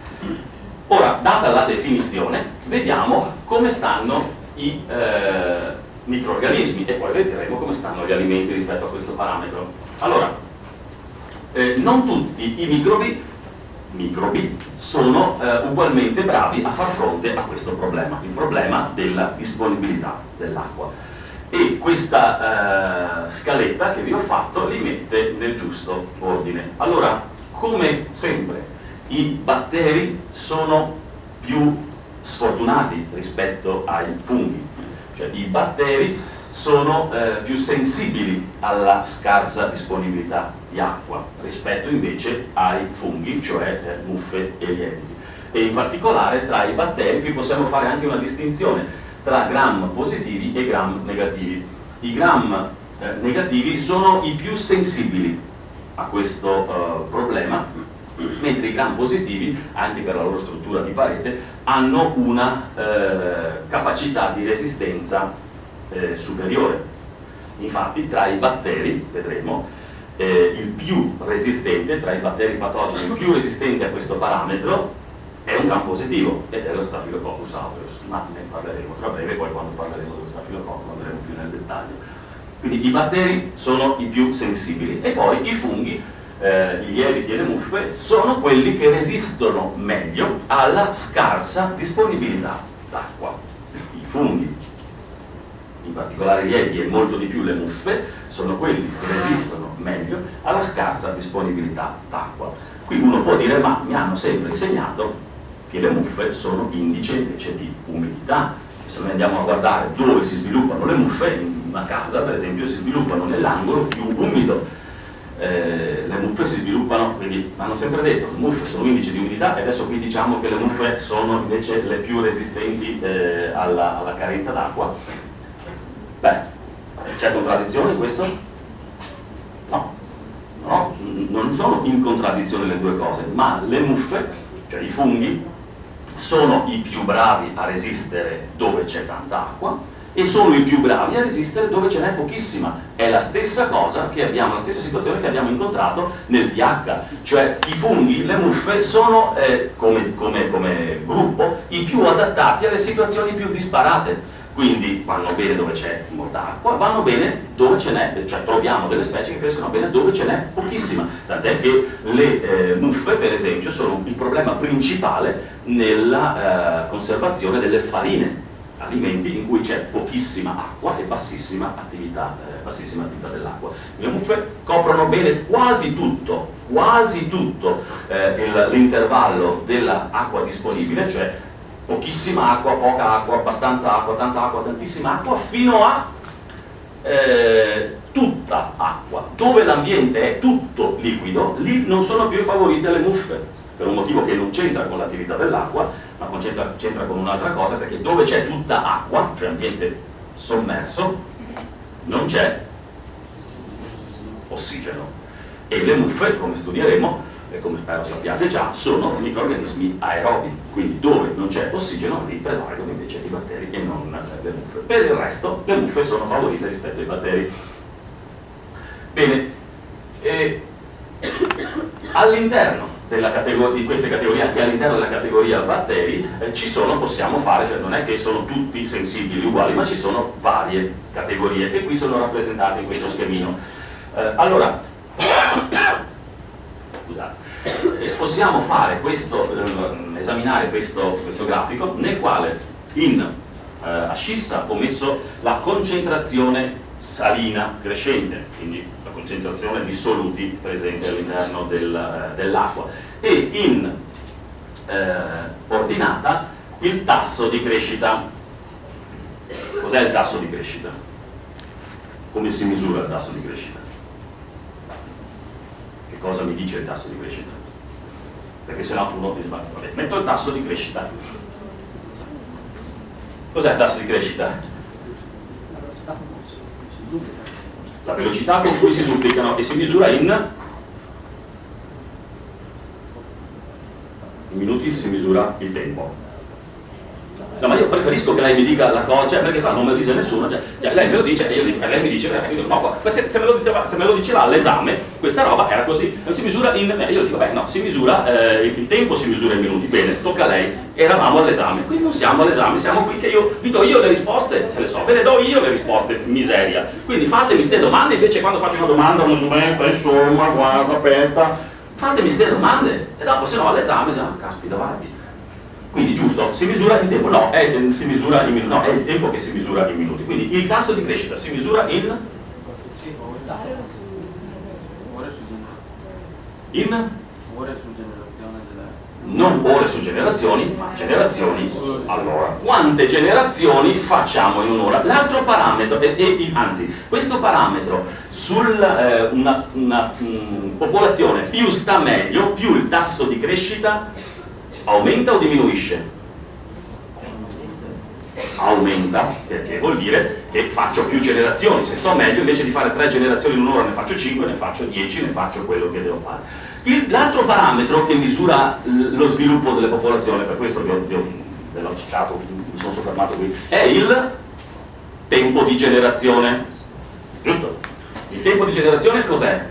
Ora, data la definizione, vediamo come stanno i eh, microrganismi e poi vedremo come stanno gli alimenti rispetto a questo parametro. Allora, eh, non tutti i microbi, microbi sono eh, ugualmente bravi a far fronte a questo problema, il problema della disponibilità dell'acqua. E questa eh, scaletta che vi ho fatto li mette nel giusto ordine. Allora, come sempre, i batteri sono più sfortunati rispetto ai funghi, cioè i batteri sono eh, più sensibili alla scarsa disponibilità di acqua rispetto invece ai funghi, cioè eh, muffe e lieviti. E in particolare tra i batteri qui possiamo fare anche una distinzione tra gram positivi e gram negativi. I gram eh, negativi sono i più sensibili a questo eh, problema, mentre i gram positivi, anche per la loro struttura di parete, hanno una eh, capacità di resistenza eh, superiore. Infatti tra i batteri, vedremo, eh, il più resistente, tra i batteri patogeni, il più resistente a questo parametro è un gram positivo ed è lo Staphylococcus aureus, ma ne parleremo tra breve, poi quando parleremo dello Staphylococcus andremo più nel dettaglio. Quindi i batteri sono i più sensibili e poi i funghi, Eh, i lieviti e le muffe sono quelli che resistono meglio alla scarsa disponibilità d'acqua. I funghi, in particolare i lieviti e molto di più le muffe, sono quelli che resistono meglio alla scarsa disponibilità d'acqua. Qui uno può dire: ma mi hanno sempre insegnato che le muffe sono indice invece di umidità. Se noi andiamo a guardare dove si sviluppano le muffe, in una casa per esempio si sviluppano nell'angolo più umido. Eh, le muffe si sviluppano, quindi hanno sempre detto le muffe sono indice di umidità e adesso qui diciamo che le muffe sono invece le più resistenti eh, alla, alla carenza d'acqua. Beh, c'è contraddizione in questo? No, no, non sono in contraddizione le due cose, ma le muffe, cioè i funghi, sono i più bravi a resistere dove c'è tanta acqua e sono i più bravi a resistere dove ce n'è pochissima. È la stessa cosa che abbiamo, la stessa situazione che abbiamo incontrato nel pH, cioè i funghi, le muffe, sono eh, come, come, come gruppo i più adattati alle situazioni più disparate. Quindi vanno bene dove c'è molta acqua, vanno bene dove ce n'è, cioè troviamo delle specie che crescono bene dove ce n'è pochissima. Tant'è che le eh, muffe, per esempio, sono il problema principale nella eh, conservazione delle farine, alimenti in cui c'è pochissima acqua e bassissima attività, eh, bassissima attività dell'acqua. Le muffe coprono bene quasi tutto, quasi tutto eh, l'intervallo dell'acqua disponibile, cioè pochissima acqua, poca acqua, abbastanza acqua, tanta acqua, tantissima acqua, fino a eh, tutta acqua. Dove l'ambiente è tutto liquido, lì non sono più favorite le muffe, per un motivo che non c'entra con l'attività dell'acqua, ma c'entra con un'altra cosa, perché dove c'è tutta acqua, cioè ambiente sommerso, non c'è ossigeno. E le muffe, come studieremo, e come spero sappiate già, sono microrganismi aerobi, quindi dove non c'è ossigeno lì prevalgono invece i batteri e non le muffe. Per il resto le muffe sono favorite rispetto ai batteri. Bene, e all'interno della categoria, di queste categorie, anche all'interno della categoria batteri, eh, ci sono, possiamo fare, cioè non è che sono tutti sensibili uguali, ma ci sono varie categorie che qui sono rappresentate in questo schemino. Eh, allora, scusate, eh, possiamo fare questo, eh, esaminare questo, questo grafico nel quale in eh, ascissa ho messo la concentrazione salina crescente, quindi la concentrazione di soluti presente all'interno del, eh, dell'acqua, e in eh, ordinata il tasso di crescita. Cos'è il tasso di crescita? Come si misura il tasso di crescita? Che cosa mi dice il tasso di crescita? Perché se no uno dice, vabbè, metto il tasso di crescita. Cos'è il tasso di crescita? La velocità con cui si duplicano, e si misura in, in minuti, si misura il tempo. No, ma io preferisco che lei mi dica la cosa, cioè, perché qua non me lo dice nessuno, cioè, lei me lo dice e io, lei mi dice, no, se, se, me lo diceva, se me lo diceva all'esame, questa roba era così, non si misura in, io dico, beh no, si misura, eh, il tempo si misura in minuti, bene, tocca a lei, eravamo all'esame, qui non siamo all'esame, siamo qui che io vi do io le risposte, se le so, ve le do io le risposte, miseria, quindi fatemi ste domande, invece quando faccio una domanda, una smetta, insomma, guarda, aspetta, fatemi ste domande, e dopo se no all'esame, no, caspita, vai. Quindi giusto, si misura in tempo? No, è, si misura in minuti, no, è il tempo che si misura in minuti. Quindi il tasso di crescita si misura in? In? Ore su generazione delle... Non ore su generazioni, ma generazioni. Allora, quante generazioni facciamo in un'ora? L'altro parametro, e, e, anzi, questo parametro su eh, una, una um, popolazione più sta meglio, più il tasso di crescita aumenta o diminuisce? Aumenta, perché vuol dire che faccio più generazioni, se sto meglio invece di fare tre generazioni in un'ora ne faccio cinque, ne faccio dieci, ne faccio quello che devo fare. L'altro parametro che misura lo sviluppo delle popolazioni, per questo vi ho, vi ho, ve l'ho citato, mi sono soffermato qui, è il tempo di generazione, giusto? Il tempo di generazione cos'è?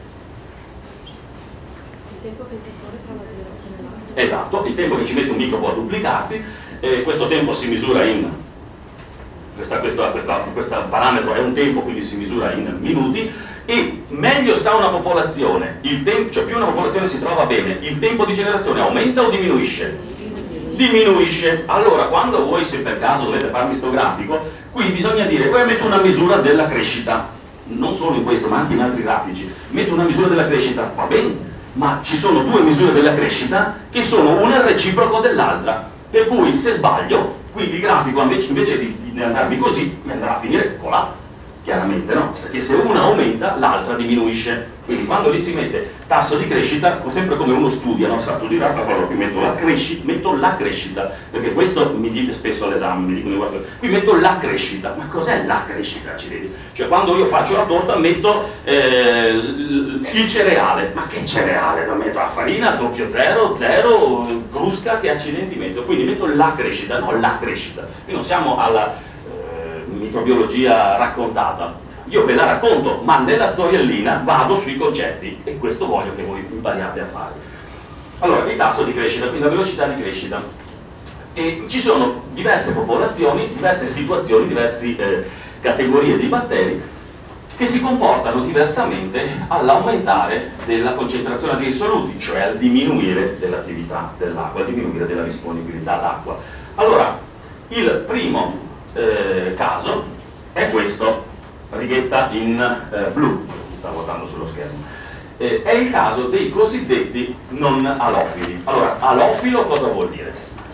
Il tempo che decorre tra una generazione e l'altra. Esatto, il tempo che ci mette un microbo a duplicarsi, eh, questo tempo si misura in, questa, questa, questa, questo parametro è un tempo, quindi si misura in minuti, e meglio sta una popolazione, il tempo, cioè più una popolazione si trova bene, il tempo di generazione aumenta o diminuisce? Diminuisce. Allora quando voi, se per caso dovete farmi sto grafico, qui bisogna dire, poi metto una misura della crescita, non solo in questo ma anche in altri grafici, metto una misura della crescita, va bene, ma ci sono due misure della crescita che sono una il reciproco dell'altra, per cui se sbaglio qui il grafico invece, invece di, di andarmi così mi andrà a finire colà, Chiaramente no, perché se una aumenta l'altra diminuisce. Quindi quando lì si mette tasso di crescita, sempre come uno studia, no? Sa studiare, allora qui metto la, cresci metto la crescita, perché questo mi dite spesso all'esame, mi dicono qui metto la crescita. Ma cos'è la crescita, accidenti? Cioè quando io faccio la torta metto eh, il cereale. Ma che cereale? Lo metto la farina, doppio zero, zero, crusca, che accidenti metto? Quindi metto la crescita, no la crescita. Qui non siamo alla microbiologia raccontata, io ve la racconto, ma nella storiellina vado sui concetti e questo voglio che voi impariate a fare. Allora, il tasso di crescita, quindi la velocità di crescita, e ci sono diverse popolazioni, diverse situazioni, diverse eh, categorie di batteri che si comportano diversamente all'aumentare della concentrazione dei soluti, cioè al diminuire dell'attività dell'acqua, al diminuire della disponibilità d'acqua. Allora, il primo Eh, caso è questo, righetta in eh, blu, sta guardando sullo schermo, eh, è il caso dei cosiddetti non alofili. Allora, alofilo cosa vuol dire?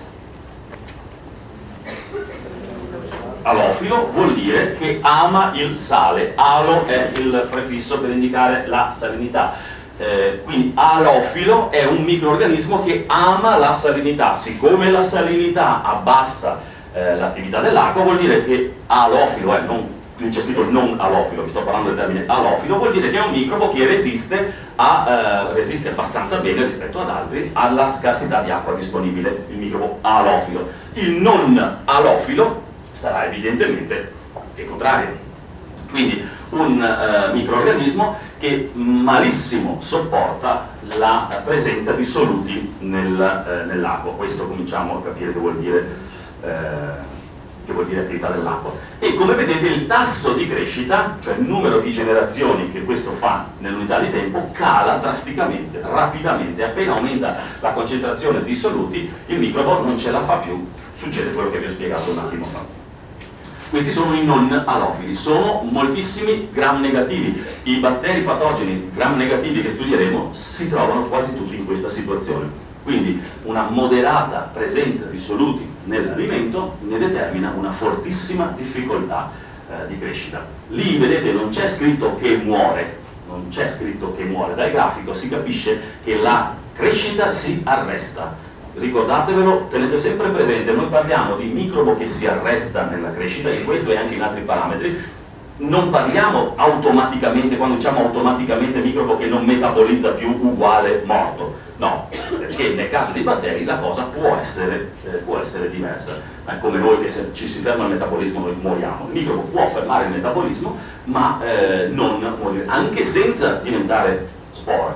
Alofilo vuol dire che ama il sale, alo è il prefisso per indicare la salinità. Eh, quindi alofilo è un microorganismo che ama la salinità. Siccome la salinità abbassa Eh, l'attività dell'acqua, vuol dire che alofilo, eh, non, qui c'è scritto non alofilo, vi sto parlando del termine alofilo, vuol dire che è un microbo che resiste, a, eh, resiste abbastanza bene rispetto ad altri alla scarsità di acqua disponibile, il microbo alofilo. Il non alofilo sarà evidentemente il contrario, quindi un eh, microorganismo che malissimo sopporta la presenza di soluti nel, eh, nell'acqua. Questo cominciamo a capire che vuol dire Eh, che vuol dire attività dell'acqua. E come vedete il tasso di crescita, cioè il numero di generazioni che questo fa nell'unità di tempo, cala drasticamente, rapidamente. Appena aumenta la concentrazione di soluti, il microbo non ce la fa più, succede quello che vi ho spiegato un attimo fa. Questi sono i non alofili, sono moltissimi gram negativi. I batteri patogeni gram negativi che studieremo si trovano quasi tutti in questa situazione. Quindi una moderata presenza di soluti nell'alimento ne determina una fortissima difficoltà eh, di crescita. Lì vedete non c'è scritto che muore, non c'è scritto che muore, dal grafico si capisce che la crescita si arresta. Ricordatevelo, tenete sempre presente, noi parliamo di microbo che si arresta nella crescita, e questo e anche in altri parametri. Non parliamo automaticamente, quando diciamo automaticamente microbo che non metabolizza più uguale morto, no, perché nel caso dei batteri la cosa può essere, eh, può essere diversa. È come noi che se ci si ferma il metabolismo noi moriamo. Il microbo può fermare il metabolismo ma eh, non morire, anche senza diventare spora.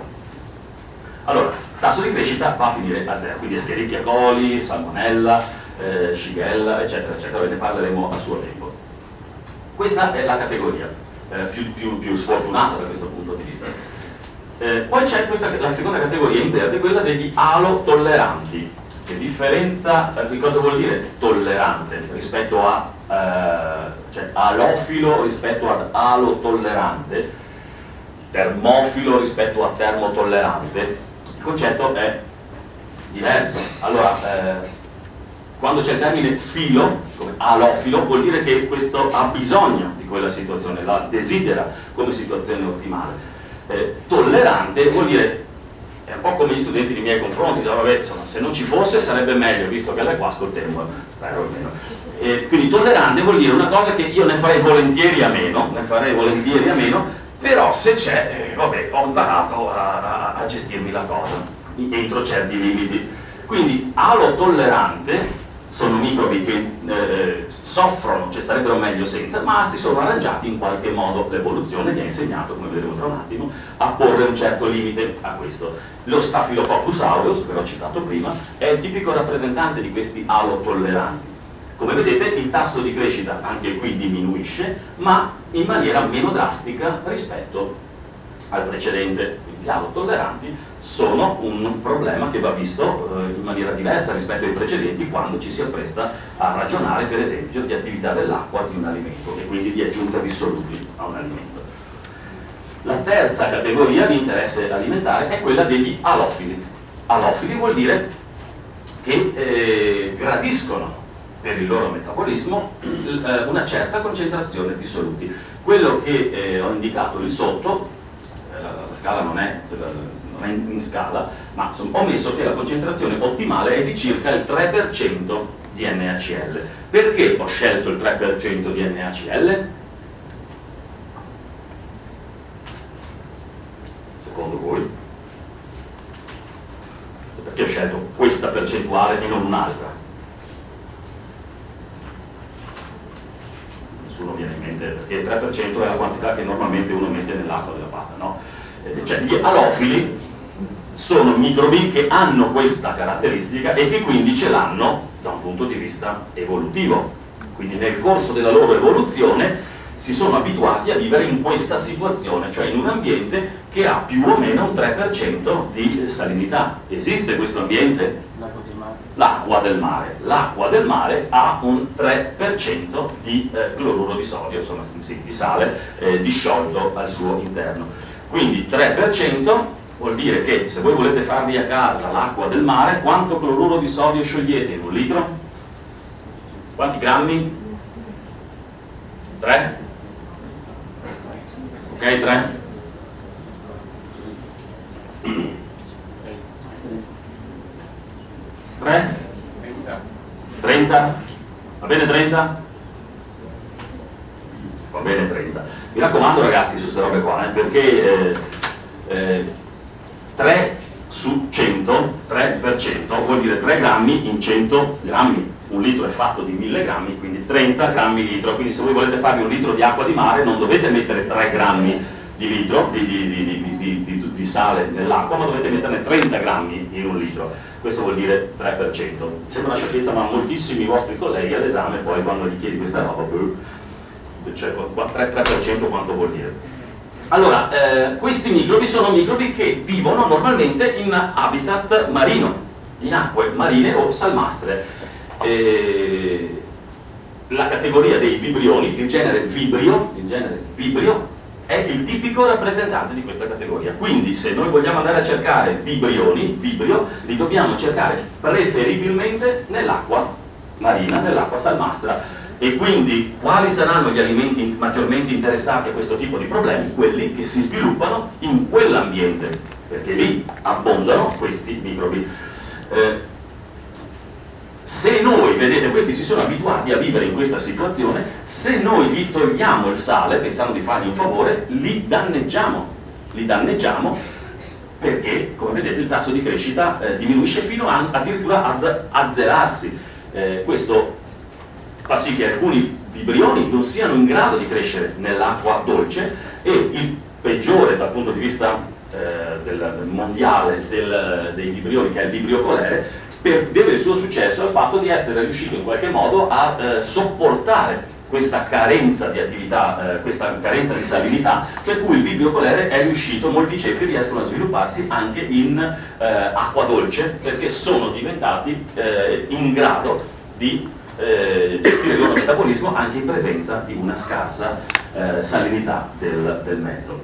Allora, tasso di crescita va a finire a zero, quindi Escherichia coli, Salmonella, eh, Shigella, eccetera, eccetera, ne parleremo a suo tempo. Questa è la categoria eh, più, più, più sfortunata da questo punto di vista. Eh, poi c'è questa, la seconda categoria in verde, quella degli alotolleranti. Che differenza, che cosa vuol dire tollerante rispetto a, eh, cioè alofilo rispetto ad alotollerante, termofilo rispetto a termotollerante? Il concetto è diverso. Allora, eh, quando c'è il termine filo, come alofilo, vuol dire che questo ha bisogno di quella situazione, la desidera come situazione ottimale. Eh, tollerante vuol dire, è un po' come gli studenti nei miei confronti, dicono, vabbè, insomma, se non ci fosse sarebbe meglio, visto che lei qua ascoltiamo, eh, quindi tollerante vuol dire una cosa che io ne farei volentieri a meno, ne farei volentieri a meno, però se c'è, eh, vabbè, ho imparato a, a, a gestirmi la cosa, entro certi limiti. Quindi alotollerante sono microbi che eh, soffrono, cioè starebbero meglio senza, ma si sono arrangiati in qualche modo. L'evoluzione gli ha insegnato, come vedremo tra un attimo, a porre un certo limite a questo. Lo Staphylococcus aureus, che l'ho citato prima, è il tipico rappresentante di questi alotolleranti. Come vedete il tasso di crescita anche qui diminuisce, ma in maniera meno drastica rispetto al precedente. Gli alotolleranti sono un problema che va visto eh, in maniera diversa rispetto ai precedenti, quando ci si appresta a ragionare per esempio di attività dell'acqua di un alimento e quindi di aggiunta di soluti a un alimento. La terza categoria di interesse alimentare è quella degli alofili. Alofili vuol dire che eh, gradiscono per il loro metabolismo eh, una certa concentrazione di soluti. Quello che eh, ho indicato lì sotto, eh, la, la scala non è, non è in, in scala, ma insomma, ho messo che la concentrazione ottimale è di circa il tre per cento di N A C L. Perché ho scelto il tre per cento di N A C L? Secondo voi? Perché ho scelto questa percentuale e non un'altra? Nessuno viene in mente, perché il tre per cento è la quantità che normalmente uno mette nell'acqua della pasta, no? Eh, cioè gli alofili sono microbi che hanno questa caratteristica e che quindi ce l'hanno da un punto di vista evolutivo. Quindi nel corso della loro evoluzione si sono abituati a vivere in questa situazione, cioè in un ambiente che ha più o meno un tre per cento di salinità. Esiste questo ambiente? L'acqua del mare. L'acqua del mare ha un tre per cento di eh, cloruro di sodio, insomma sì, di sale eh, disciolto al suo interno. Quindi tre per cento vuol dire che se voi volete farvi a casa l'acqua del mare, quanto cloruro di sodio sciogliete in un litro? Quanti grammi? tre? Ok, tre? tre? trenta? Va bene trenta? Va bene trenta. Mi raccomando ragazzi su queste robe qua, eh, perché eh, eh, tre su cento, tre per cento vuol dire tre grammi in cento grammi. Un litro è fatto di mille grammi, quindi trenta grammi litro. Quindi se voi volete farvi un litro di acqua di mare non dovete mettere tre grammi di litro di, di, di, di, di, di, di sale nell'acqua, ma dovete metterne trenta grammi in un litro. Questo vuol dire tre per cento. Sembra una sciocchezza, ma moltissimi vostri colleghi all'esame poi quando gli chiedi questa roba, cioè tre per cento quanto vuol dire? Allora, eh, questi microbi sono microbi che vivono normalmente in habitat marino, in acque marine o salmastre. Eh, la categoria dei vibrioni, il genere vibrio, il genere vibrio è il tipico rappresentante di questa categoria. Quindi se noi vogliamo andare a cercare vibrioni, vibrio, li dobbiamo cercare preferibilmente nell'acqua marina, nell'acqua salmastra. E quindi quali saranno gli alimenti maggiormente interessati a questo tipo di problemi? Quelli che si sviluppano in quell'ambiente, perché lì abbondano questi microbi. Eh, se noi, vedete, questi si sono abituati a vivere in questa situazione, se noi gli togliamo il sale, pensando di fargli un favore, li danneggiamo, li danneggiamo perché, come vedete, il tasso di crescita eh, diminuisce fino a, addirittura ad azzerarsi. Eh, questo fa sì che alcuni vibrioni non siano in grado di crescere nell'acqua dolce e il peggiore dal punto di vista eh, del, del mondiale del, dei vibrioni, che è il vibrio colere, per, deve il suo successo al fatto di essere riuscito in qualche modo a eh, sopportare questa carenza di attività, eh, questa carenza di salinità, per cui il vibrio colere è riuscito, molti ceppi riescono a svilupparsi anche in eh, acqua dolce, perché sono diventati eh, in grado di eh, gestire il loro metabolismo anche in presenza di una scarsa eh, salinità del, del mezzo.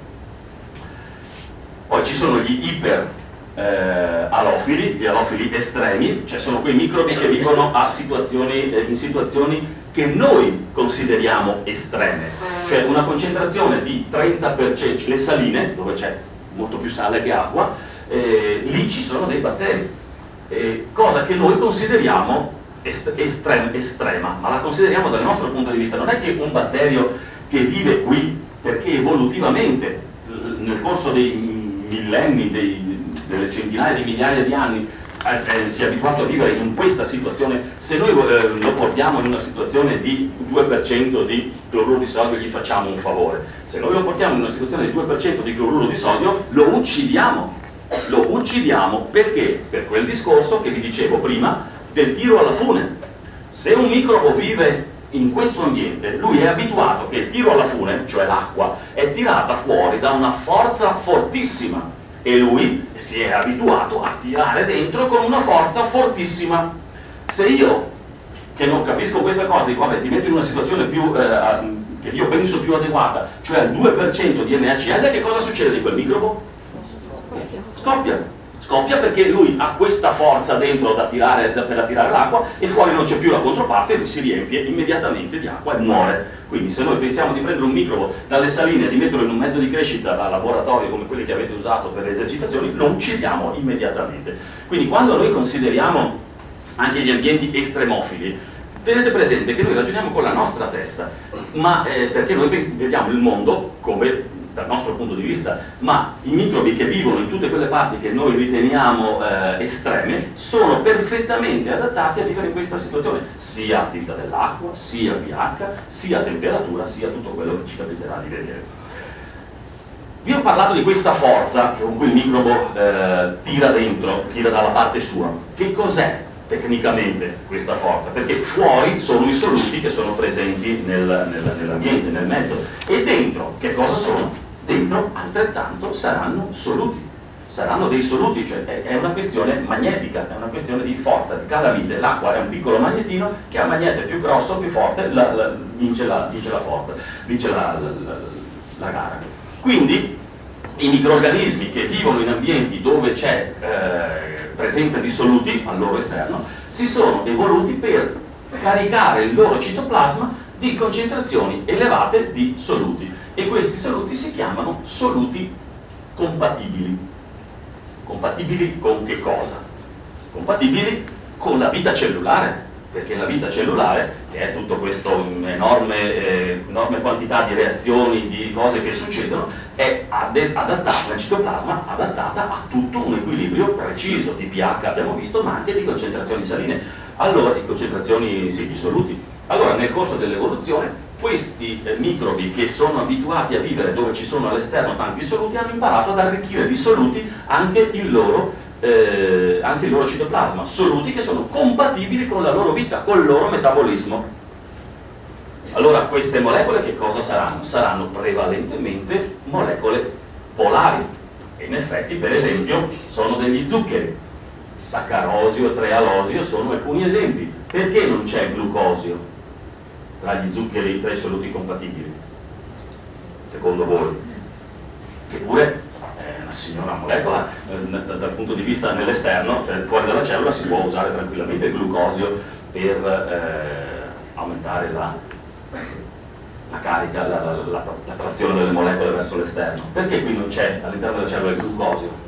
Poi ci sono gli iper Eh, alofili, gli alofili estremi, cioè sono quei microbi che vivono a situazioni, eh, in situazioni che noi consideriamo estreme, cioè una concentrazione di trenta per cento, le saline, dove c'è molto più sale che acqua, eh, lì ci sono dei batteri, eh, cosa che noi consideriamo est estrem estrema, ma la consideriamo dal nostro punto di vista. Non è che un batterio che vive qui perché evolutivamente nel corso dei millenni, dei delle centinaia di migliaia di anni eh, eh, si è abituato a vivere in questa situazione, se noi eh, lo portiamo in una situazione di due per cento di cloruro di sodio gli facciamo un favore, se noi lo portiamo in una situazione di due per cento di cloruro di sodio lo uccidiamo, lo uccidiamo perché? Per quel discorso che vi dicevo prima del tiro alla fune. Se un microbo vive in questo ambiente, lui è abituato che il tiro alla fune, cioè l'acqua, è tirata fuori da una forza fortissima e lui si è abituato a tirare dentro con una forza fortissima. Se io, che non capisco questa cosa, dico vabbè ti metto in una situazione più, eh, che io penso più adeguata, cioè al due per cento di N A C L, che cosa succede di quel microbo? Scoppia, Scoppia perché lui ha questa forza dentro da tirare, da, per attirare l'acqua, e fuori non c'è più la controparte e lui si riempie immediatamente di acqua e muore. Quindi se noi pensiamo di prendere un microbo dalle saline e di metterlo in un mezzo di crescita da laboratorio come quelli che avete usato per le esercitazioni, lo uccidiamo immediatamente. Quindi quando noi consideriamo anche gli ambienti estremofili, tenete presente che noi ragioniamo con la nostra testa, ma eh, perché noi vediamo il mondo come dal nostro punto di vista, ma i microbi che vivono in tutte quelle parti che noi riteniamo eh, estreme sono perfettamente adattati a vivere in questa situazione, sia attività dell'acqua, sia pH, sia temperatura, sia tutto quello che ci capiterà di vedere. Vi ho parlato di questa forza con cui il microbo eh, tira dentro, tira dalla parte sua. Che cos'è tecnicamente questa forza? Perché fuori sono i soluti che sono presenti nel, nel, nell'ambiente, nel mezzo, e dentro che cosa sono? Dentro altrettanto saranno soluti, saranno dei soluti, cioè è, è una questione magnetica, è una questione di forza, di calamite. L'acqua è un piccolo magnetino che a magnete più grosso, più forte, la, la, vince, la, vince la forza, vince la, la, la, la gara. Quindi i microrganismi che vivono in ambienti dove c'è eh, presenza di soluti al loro esterno si sono evoluti per caricare il loro citoplasma di concentrazioni elevate di soluti, e questi soluti si chiamano soluti compatibili. Compatibili con che cosa? Compatibili con la vita cellulare, perché la vita cellulare, che è tutto questo enorme, eh, enorme quantità di reazioni, di cose che succedono, è adattata, la citoplasma adattata a tutto un equilibrio preciso di pH, abbiamo visto, ma anche di concentrazioni saline, allora di concentrazioni sì, di soluti. Allora nel corso dell'evoluzione questi eh, microbi che sono abituati a vivere dove ci sono all'esterno tanti soluti hanno imparato ad arricchire di soluti anche il loro Eh, anche il loro citoplasma, soluti che sono compatibili con la loro vita, col loro metabolismo. Allora queste molecole che cosa saranno? Saranno prevalentemente molecole polari, e in effetti per esempio sono degli zuccheri, saccarosio, trealosio sono alcuni esempi. Perché non c'è glucosio tra gli zuccheri, tra i soluti compatibili, secondo voi? Eppure una signora molecola eh, dal punto di vista nell'esterno, cioè fuori dalla cellula, si può usare tranquillamente il glucosio per eh, aumentare la, la carica, la, la, la, la trazione delle molecole verso l'esterno. Perché qui non c'è all'interno della cellula il glucosio?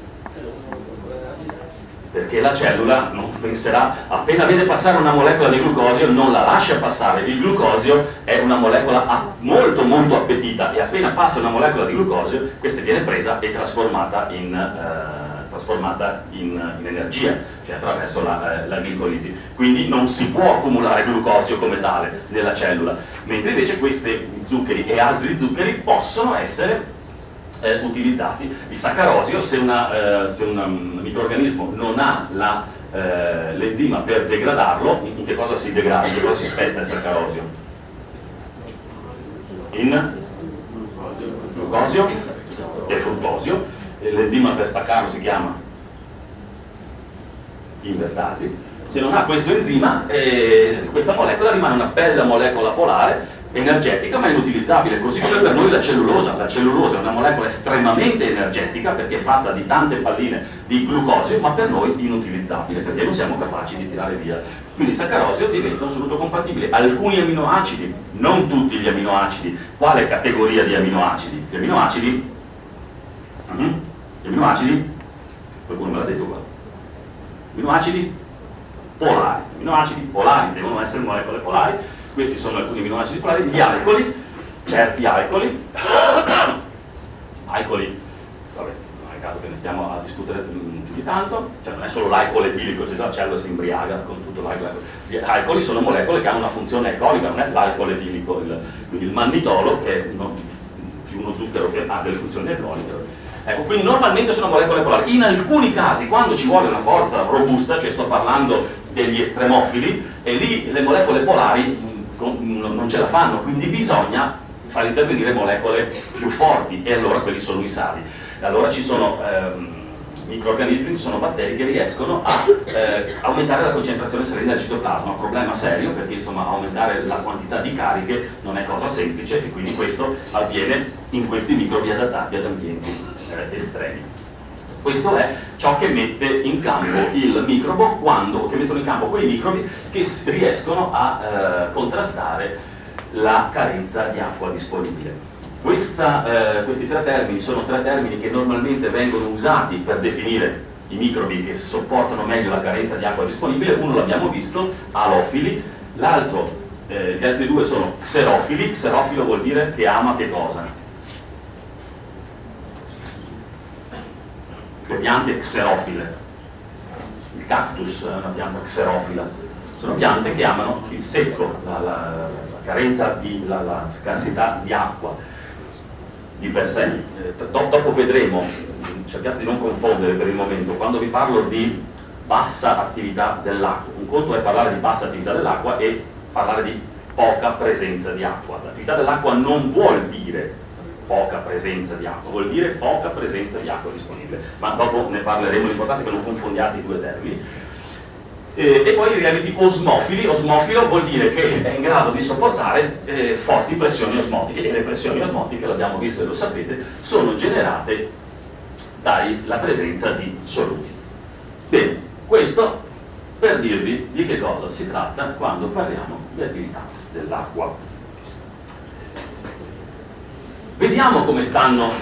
Perché la cellula non penserà, appena vede passare una molecola di glucosio non la lascia passare. Il glucosio è una molecola molto molto appetita, e appena passa una molecola di glucosio questa viene presa e trasformata in, eh, trasformata in, in energia, cioè attraverso la, eh, la glicolisi. Quindi non si può accumulare glucosio come tale nella cellula, mentre invece questi zuccheri e altri zuccheri possono essere Eh, utilizzati. Il saccarosio, se, una, eh, se un microrganismo non ha la, eh, l'enzima per degradarlo, in, in che cosa si degrada, in che cosa si spezza il saccarosio? In glucosio e fruttosio. L'enzima per spaccarlo si chiama invertasi. Se non ha questo enzima, eh, questa molecola rimane una bella molecola polare, energetica, ma inutilizzabile. Così come per noi la cellulosa. La cellulosa è una molecola estremamente energetica perché è fatta di tante palline di glucosio, ma per noi inutilizzabile perché non siamo capaci di tirare via. Quindi il saccarosio diventa un soluto compatibile. Alcuni aminoacidi, non tutti gli aminoacidi. Quale categoria di aminoacidi? Gli aminoacidi? Uh-huh. Gli aminoacidi? Qualcuno me l'ha detto qua. Aminoacidi polari. Gli aminoacidi polari devono essere molecole polari. Questi sono alcuni aminoacidi polari. Gli alcoli, certi alcoli, alcoli, vabbè, non è il caso che ne stiamo a discutere più di tanto, cioè non è solo l'alcol etilico, cioè la cellula si imbriaga con tutto l'alcol. Gli alcoli sono molecole che hanno una funzione alcolica, non è l'alcol etilico, il, quindi il mannitolo, che è uno, più uno zucchero che ha delle funzioni alcoliche. Ecco, quindi normalmente sono molecole polari. In alcuni casi, quando ci vuole una forza robusta, cioè sto parlando degli estremofili, e lì le molecole polari non ce la fanno, quindi bisogna far intervenire molecole più forti, e allora quelli sono i sali. Allora ci sono ehm, microrganismi, ci sono batteri che riescono a eh, aumentare la concentrazione salina del citoplasma, un problema serio perché insomma aumentare la quantità di cariche non è cosa semplice, e quindi questo avviene in questi microbi adattati ad ambienti eh, estremi. Questo è ciò che mette in campo il microbo quando, che mettono in campo quei microbi che riescono a eh, contrastare la carenza di acqua disponibile. Questa, eh, questi tre termini sono tre termini che normalmente vengono usati per definire i microbi che sopportano meglio la carenza di acqua disponibile. Uno l'abbiamo visto, alofili, l'altro, eh, gli altri due sono xerofili. Xerofilo vuol dire che ama che cosa? Le piante xerofile. Il cactus è una pianta xerofila. Sono piante che amano il secco, la, la, la carenza di, la, la scarsità di acqua di per sé. Eh, dopo vedremo, cercate di non confondere per il momento, quando vi parlo di bassa attività dell'acqua, un conto è parlare di bassa attività dell'acqua e parlare di poca presenza di acqua. L'attività dell'acqua non vuol dire poca presenza di acqua, vuol dire poca presenza di acqua disponibile, ma dopo ne parleremo, l'importante è che non confondiate i due termini. E, e poi i lieviti osmofili. Osmofilo vuol dire che è in grado di sopportare eh, forti pressioni osmotiche, e le pressioni osmotiche, l'abbiamo visto e lo sapete, sono generate dalla presenza di soluti. Bene, questo per dirvi di che cosa si tratta quando parliamo di attività dell'acqua. Vediamo come stanno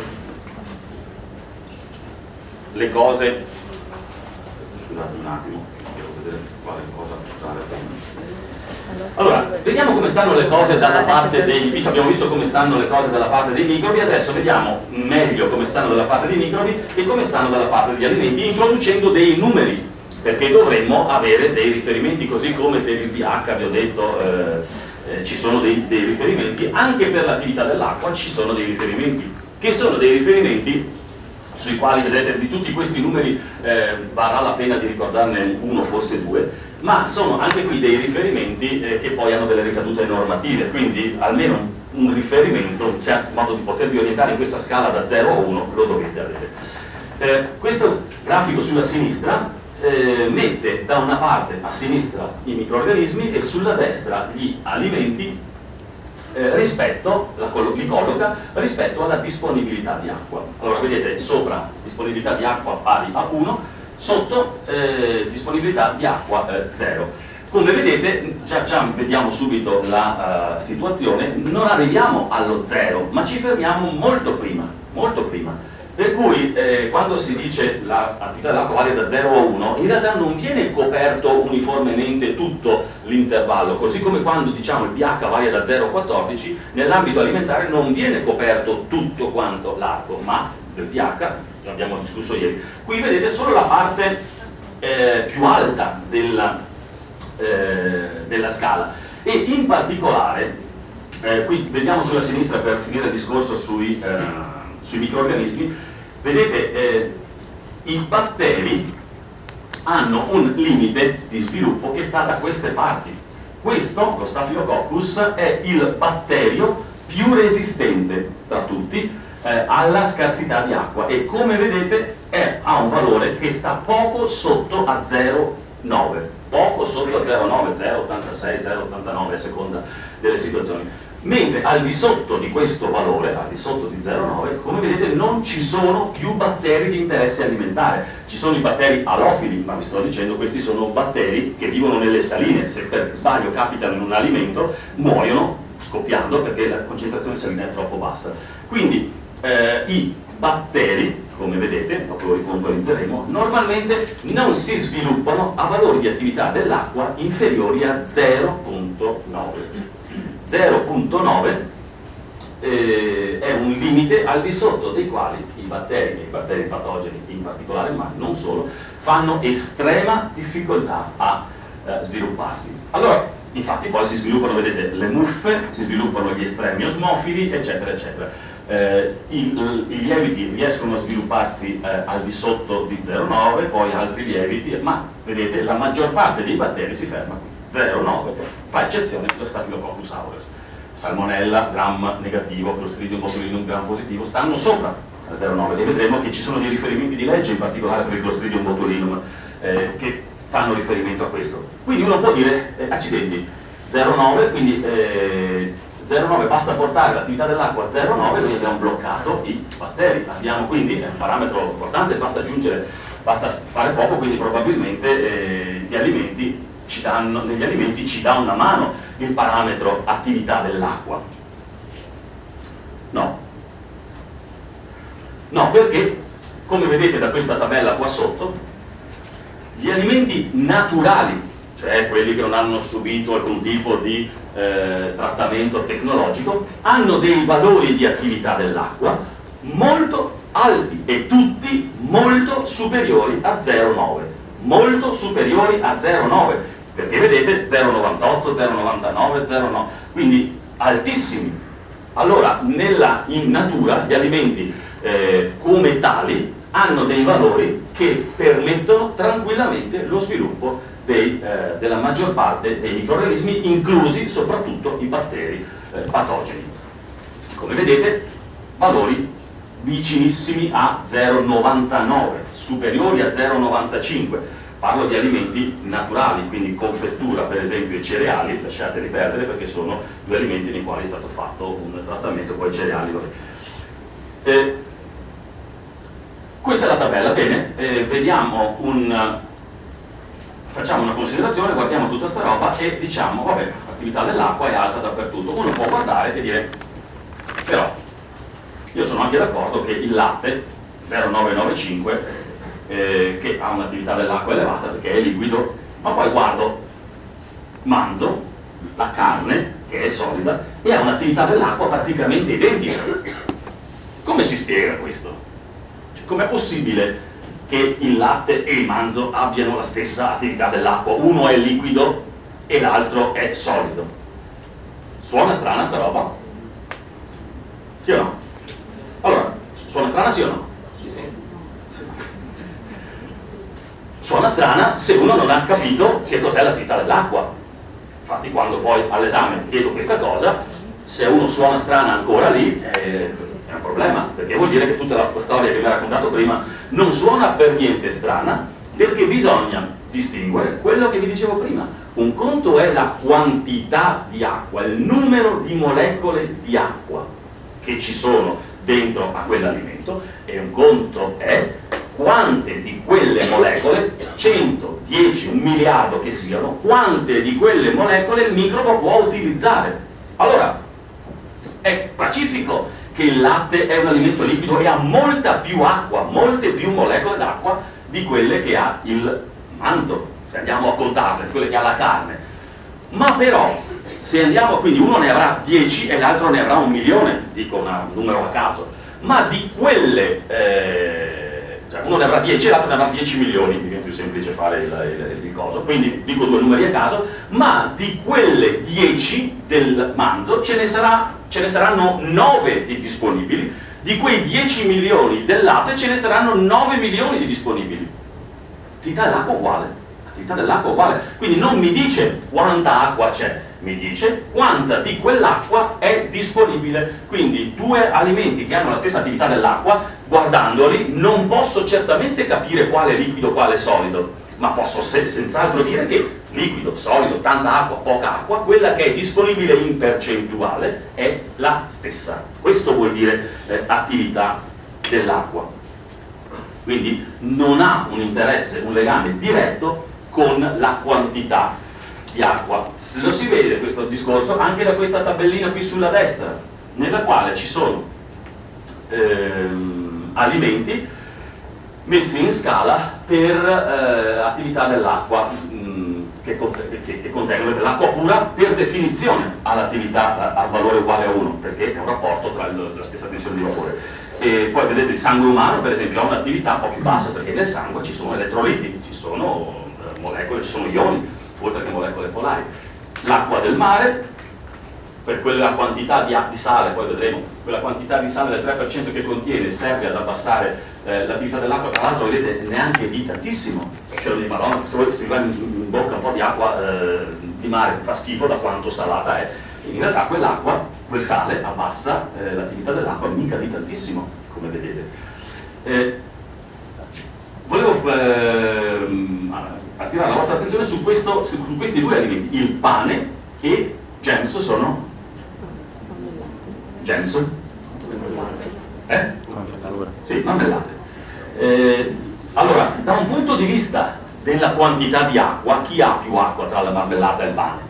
le cose. Scusate un attimo, devo vedere quale cosa usare prima. Allora, vediamo come stanno le cose dalla parte dei, visto abbiamo visto come stanno le cose dalla parte dei microbi, adesso vediamo meglio come stanno dalla parte dei microbi e come stanno dalla parte degli alimenti, introducendo dei numeri, perché dovremmo avere dei riferimenti, così come per il pH vi ho detto. Eh, Eh, ci sono dei, dei riferimenti, anche per l'attività dell'acqua ci sono dei riferimenti, che sono dei riferimenti sui quali, vedete, di tutti questi numeri eh, varrà la pena di ricordarne uno, forse due, ma sono anche qui dei riferimenti eh, che poi hanno delle ricadute normative, quindi almeno un riferimento, un certo modo di potervi orientare in questa scala da zero a uno lo dovete avere. Eh, questo grafico sulla sinistra Eh, mette da una parte a sinistra i microrganismi e sulla destra gli alimenti, eh, rispetto, la, li colloca rispetto alla disponibilità di acqua. Allora vedete, sopra disponibilità di acqua pari a uno, sotto eh, disponibilità di acqua eh, zero. Come vedete, già, già vediamo subito la uh, situazione, non arriviamo allo zero, ma ci fermiamo molto prima, molto prima. Per cui eh, quando si dice l'attività dell'acqua varia da zero a uno, in realtà non viene coperto uniformemente tutto l'intervallo, così come quando diciamo il pH varia da zero a quattordici, nell'ambito alimentare non viene coperto tutto quanto l'arco, ma del pH, che abbiamo discusso ieri. Qui vedete solo la parte eh, più alta della, eh, della scala, e in particolare, eh, qui vediamo sulla sinistra per finire il discorso sui, eh, sui microrganismi. Vedete, eh, i batteri hanno un limite di sviluppo che sta da queste parti. Questo, lo Staphylococcus, è il batterio più resistente tra tutti eh, alla scarsità di acqua, e come vedete è, ha un valore che sta poco sotto a zero virgola nove, poco sotto a zero virgola nove, zero virgola ottantasei, zero virgola ottantanove a seconda delle situazioni. Mentre al di sotto di questo valore, al di sotto di zero virgola nove, come vedete non ci sono più batteri di interesse alimentare. Ci sono i batteri alofili, ma vi sto dicendo, questi sono batteri che vivono nelle saline, se per sbaglio capitano in un alimento muoiono scoppiando perché la concentrazione salina è troppo bassa. Quindi eh, i batteri, come vedete, dopo lo ripuntualizzeremo, normalmente non si sviluppano a valori di attività dell'acqua inferiori a zero virgola nove. zero virgola nove eh, è un limite al di sotto dei quali i batteri, i batteri patogeni in particolare, ma non solo, fanno estrema difficoltà a eh, svilupparsi. Allora, infatti poi si sviluppano, vedete, le muffe, si sviluppano gli estremi osmofili, eccetera, eccetera. Eh, i, i lieviti riescono a svilupparsi eh, al di sotto di zero virgola nove, poi altri lieviti, ma vedete, la maggior parte dei batteri si ferma qui. zero virgola nove, fa eccezione lo Staphylococcus aureus. Salmonella, gram negativo, Clostridium botulinum gram positivo, stanno sopra a zero virgola nove, e vedremo che ci sono dei riferimenti di legge, in particolare per il Clostridium botulinum, eh, che fanno riferimento a questo. Quindi uno può dire, eh, accidenti, zero virgola nove, quindi eh, zero zero virgola nove, basta portare l'attività dell'acqua a zero virgola nove, noi abbiamo bloccato i batteri. Abbiamo quindi, è un parametro importante, basta aggiungere, basta fare poco, quindi probabilmente eh, gli alimenti ci danno, negli alimenti ci dà una mano il parametro attività dell'acqua. No. No, perché, come vedete da questa tabella qua sotto, gli alimenti naturali, cioè quelli che non hanno subito alcun tipo di eh, trattamento tecnologico, hanno dei valori di attività dell'acqua molto alti e tutti molto superiori a zero virgola nove, molto superiori a zero virgola nove, perché vedete zero virgola novantotto, zero virgola novantanove, zero virgola nove, quindi altissimi. Allora, nella, in natura gli alimenti eh, come tali hanno dei valori che permettono tranquillamente lo sviluppo dei, eh, della maggior parte dei microrganismi, inclusi soprattutto i batteri eh, patogeni. Come vedete, valori vicinissimi a zero virgola novantanove, superiori a zero virgola novantacinque. Parlo di alimenti naturali, quindi confettura per esempio e cereali, lasciateli perdere perché sono due alimenti nei quali è stato fatto un trattamento, poi cereali. Eh, questa è la tabella, bene, eh, vediamo un, facciamo una considerazione, guardiamo tutta sta roba e diciamo, vabbè, l'attività dell'acqua è alta dappertutto. Uno può guardare e dire, però, io sono anche d'accordo che il latte zero virgola novecentonovantacinque Eh, che ha un'attività dell'acqua elevata perché è liquido, ma poi guardo manzo, la carne che è solida e ha un'attività dell'acqua praticamente identica. Come si spiega questo? Cioè, com'è possibile che il latte e il manzo abbiano la stessa attività dell'acqua? Uno è liquido e l'altro è solido. Suona strana sta roba? Sì o no? Allora, suona strana sì o no? Suona strana se uno non ha capito che cos'è l'attività dell'acqua. Infatti quando poi all'esame chiedo questa cosa, se uno suona strana ancora lì eh, è un problema, perché vuol dire che tutta la storia che mi ha raccontato prima non suona per niente strana, perché bisogna distinguere quello che vi dicevo prima. Un conto è la quantità di acqua, il numero di molecole di acqua che ci sono dentro a quell'alimento, e un conto è quante di quelle molecole, cento, dieci, un miliardo che siano, quante di quelle molecole il microbo può utilizzare. Allora, è pacifico che il latte è un alimento liquido e ha molta più acqua, molte più molecole d'acqua di quelle che ha il manzo, se andiamo a contarle, di quelle che ha la carne. Ma però, se andiamo, quindi uno ne avrà dieci e l'altro ne avrà un milione, dico una, un numero a caso, ma di quelle... Eh, Cioè uno ne avrà dieci e l'altro ne avrà dieci milioni, quindi è più semplice fare il, il, il coso, quindi dico due numeri a caso, ma di quelle dieci del manzo ce ne, sarà, ce ne saranno nove di disponibili, di quei dieci milioni del latte ce ne saranno nove milioni di disponibili. L'attività dell'acqua uguale, l'attività dell'acqua uguale, quindi non mi dice quanta acqua c'è, mi dice quanta di quell'acqua è disponibile. Quindi due alimenti che hanno la stessa attività dell'acqua, guardandoli non posso certamente capire quale liquido, quale solido, ma posso se senz'altro dire che liquido, solido, tanta acqua, poca acqua, quella che è disponibile in percentuale è la stessa. Questo vuol dire eh, attività dell'acqua. Quindi non ha un interesse, un legame diretto con la quantità di acqua. Lo si vede questo discorso anche da questa tabellina qui sulla destra, nella quale ci sono ehm, alimenti messi in scala per eh, attività dell'acqua che, che, che contengono dell'acqua pura per definizione all'attività, al valore uguale a uno, perché è un rapporto tra il, la stessa tensione di vapore. E poi vedete il sangue umano per esempio ha un'attività un po' più bassa, perché nel sangue ci sono elettroliti, ci sono molecole, ci sono ioni, oltre che molecole polari. L'acqua del mare, per quella quantità di, di sale, poi vedremo, quella quantità di sale del tre per cento che contiene serve ad abbassare eh, l'attività dell'acqua, tra l'altro vedete neanche di tantissimo, cioè di madonna, se si va in, in bocca un po' di acqua eh, di mare fa schifo da quanto salata è, in realtà quell'acqua, quel sale abbassa eh, l'attività dell'acqua mica di tantissimo, come vedete. Eh, volevo eh, attirare la vostra attenzione su, questo, su questi due alimenti, il pane e James sono James? Eh? Allora. Sì, marmellate. Eh, allora, da un punto di vista della quantità di acqua, chi ha più acqua tra la marmellata e il pane?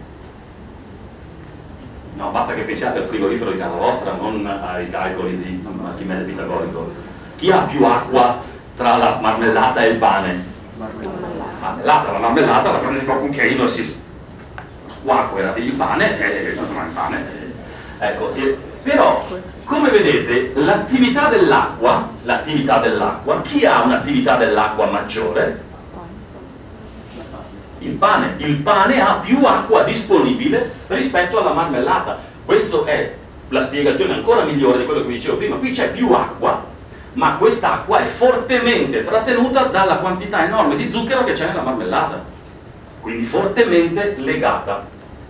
No, basta che pensiate al frigorifero di casa vostra, non ai calcoli di Archimede Pitagorico. Chi ha più acqua tra la marmellata e il pane? Marmellata, la marmellata la prende con un cucchiaino e si squacquera il pane e il pane. Ecco, e, però, come vedete, l'attività dell'acqua, l'attività dell'acqua, chi ha un'attività dell'acqua maggiore? Il pane. Il pane ha più acqua disponibile rispetto alla marmellata. Questa è la spiegazione ancora migliore di quello che vi dicevo prima. Qui c'è più acqua, ma quest'acqua è fortemente trattenuta dalla quantità enorme di zucchero che c'è nella marmellata, quindi fortemente legata.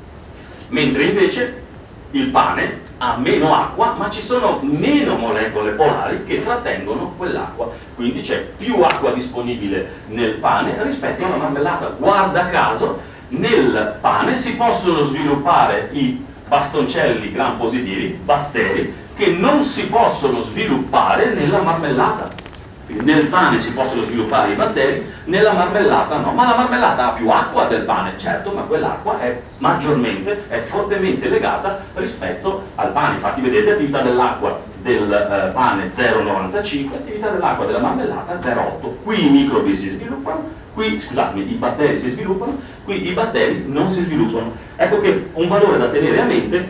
Mentre invece il pane ha meno acqua, ma ci sono meno molecole polari che trattengono quell'acqua, quindi c'è più acqua disponibile nel pane rispetto alla marmellata. Guarda caso, nel pane si possono sviluppare i bastoncelli gram positivi, batteri, che non si possono sviluppare nella marmellata. Quindi nel pane si possono sviluppare i batteri, nella marmellata no. Ma la marmellata ha più acqua del pane, certo, ma quell'acqua è maggiormente, è fortemente legata rispetto al pane. Infatti vedete attività dell'acqua del eh, pane zero virgola novantacinque, attività dell'acqua della marmellata zero virgola otto. Qui i microbi si sviluppano, qui, scusatemi, i batteri si sviluppano, qui i batteri non si sviluppano. Ecco che un valore da tenere a mente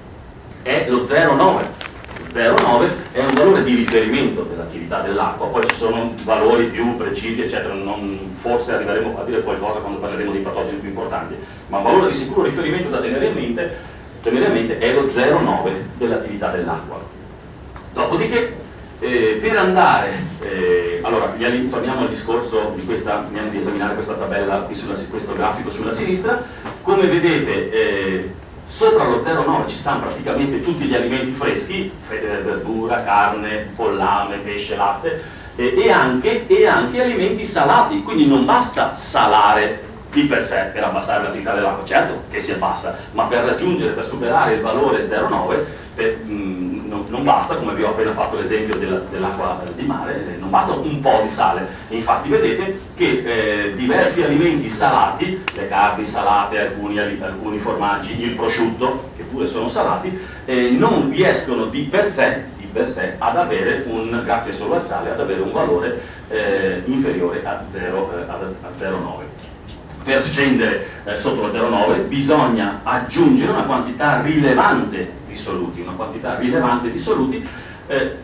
è lo zero virgola nove. zero virgola nove è un valore di riferimento dell'attività dell'acqua, poi ci sono valori più precisi eccetera, non, forse arriveremo a dire qualcosa quando parleremo dei patogeni più importanti, ma un valore di sicuro riferimento da tenere a mente, tenere a mente è lo zero virgola nove dell'attività dell'acqua. Dopodiché eh, per andare, eh, allora torniamo al discorso di, questa, di esaminare questa tabella qui sulla, questo grafico sulla sinistra. Come vedete eh, sopra lo zero virgola nove ci stanno praticamente tutti gli alimenti freschi, verdura, carne, pollame, pesce, latte, eh, e, anche, e anche alimenti salati, quindi non basta salare di per sé per abbassare l'attività dell'acqua, certo che si abbassa, ma per raggiungere, per superare il valore zero virgola nove, per, mh, non, non basta, come vi ho appena fatto l'esempio dell, dell'acqua di mare, non basta un po' di sale. E infatti vedete che eh, diversi alimenti salati, le carni salate, alcuni, alcuni formaggi, il prosciutto, che pure sono salati, eh, non riescono di per sé, di per sé ad avere un, grazie solo al sale, ad avere un valore eh, inferiore a zero virgola nove. Per scendere eh, sotto lo zero virgola nove bisogna aggiungere una quantità rilevante di soluti, una quantità rilevante di soluti eh,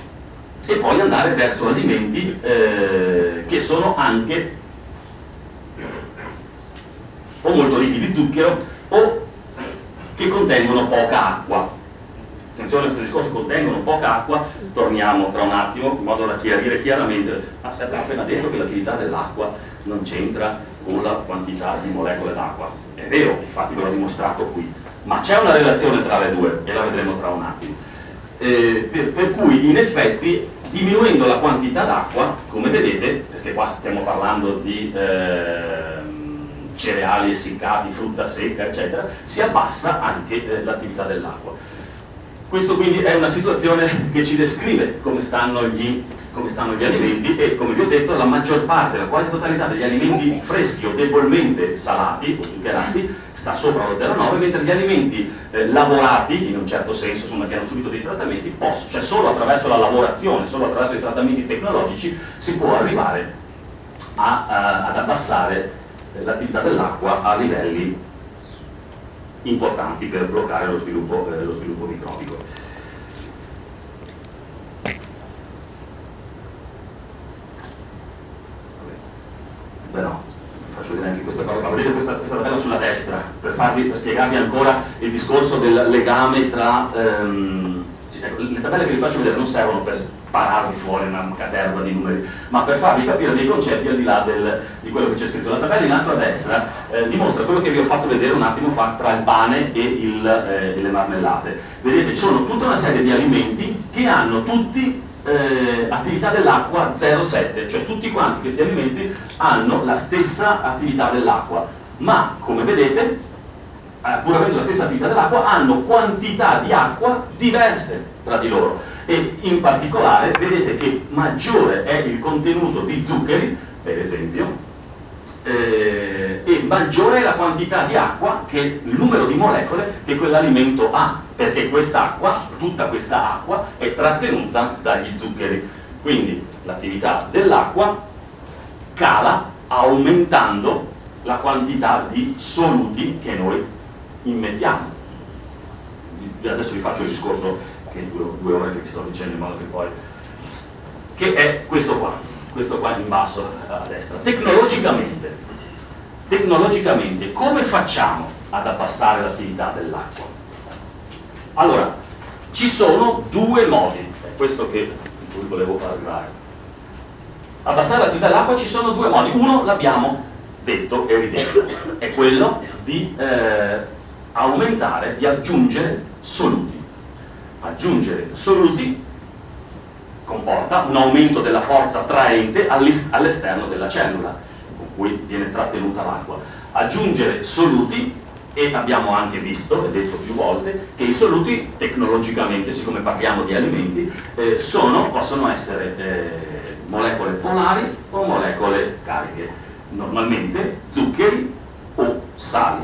e poi andare verso alimenti eh, che sono anche o molto ricchi di zucchero o che contengono poca acqua. Attenzione, questo discorso contengono poca acqua, torniamo tra un attimo in modo da chiarire chiaramente. Ma si è appena detto che l'attività dell'acqua non c'entra con la quantità di molecole d'acqua. È vero, infatti ve l'ho dimostrato qui, ma c'è una relazione tra le due e la vedremo tra un attimo. Eh, per, per cui in effetti diminuendo la quantità d'acqua, come vedete, perché qua stiamo parlando di eh, cereali essiccati, frutta secca, eccetera, si abbassa anche eh, l'attività dell'acqua. Questo quindi è una situazione che ci descrive come stanno, gli, come stanno gli alimenti e, come vi ho detto, la maggior parte, la quasi totalità degli alimenti freschi o debolmente salati o zuccherati sta sopra lo zero virgola nove, mentre gli alimenti eh, lavorati, in un certo senso, insomma, che hanno subito dei trattamenti, possono, cioè solo attraverso la lavorazione, solo attraverso i trattamenti tecnologici si può arrivare a, a, ad abbassare l'attività dell'acqua a livelli importanti per bloccare lo sviluppo, eh, lo sviluppo microbico. Beh no, faccio vedere anche questa cosa, ma vedete questa, questa tabella sulla destra, per, farvi, per spiegarvi ancora il discorso del legame tra... Ehm, ecco, le tabelle che vi faccio vedere non servono per spararvi fuori una caterva di numeri, ma per farvi capire dei concetti al di là del, di quello che c'è scritto. La tabella in alto a destra eh, dimostra quello che vi ho fatto vedere un attimo fa tra il pane e, il, eh, e le marmellate. Vedete, ci sono tutta una serie di alimenti che hanno tutti eh, attività dell'acqua zero virgola sette, cioè tutti quanti questi alimenti hanno la stessa attività dell'acqua, ma come vedete eh, pur avendo la stessa attività dell'acqua, hanno quantità di acqua diverse tra di loro, e in particolare vedete che maggiore è il contenuto di zuccheri, per esempio, eh, e maggiore è la quantità di acqua, che il numero di molecole che quell'alimento ha, perché quest'acqua, tutta questa acqua, è trattenuta dagli zuccheri. Quindi l'attività dell'acqua cala aumentando la quantità di soluti che noi immettiamo. Adesso vi faccio il discorso, che è due, due ore che vi sto dicendo, in modo che poi, che è questo qua, questo qua in basso a destra. Tecnologicamente, tecnologicamente come facciamo ad abbassare l'attività dell'acqua? Allora, ci sono due modi, è questo che in cui volevo arrivare. Abbassare l'attività dell'acqua ci sono due modi. Uno l'abbiamo detto e ridetto, è quello di eh, aumentare, di aggiungere soluti. Aggiungere soluti comporta un aumento della forza traente all'esterno della cellula con cui viene trattenuta l'acqua. Aggiungere soluti, e abbiamo anche visto e detto più volte che i soluti tecnologicamente, siccome parliamo di alimenti, eh, sono, possono essere eh, molecole polari o molecole cariche, normalmente zuccheri o sali.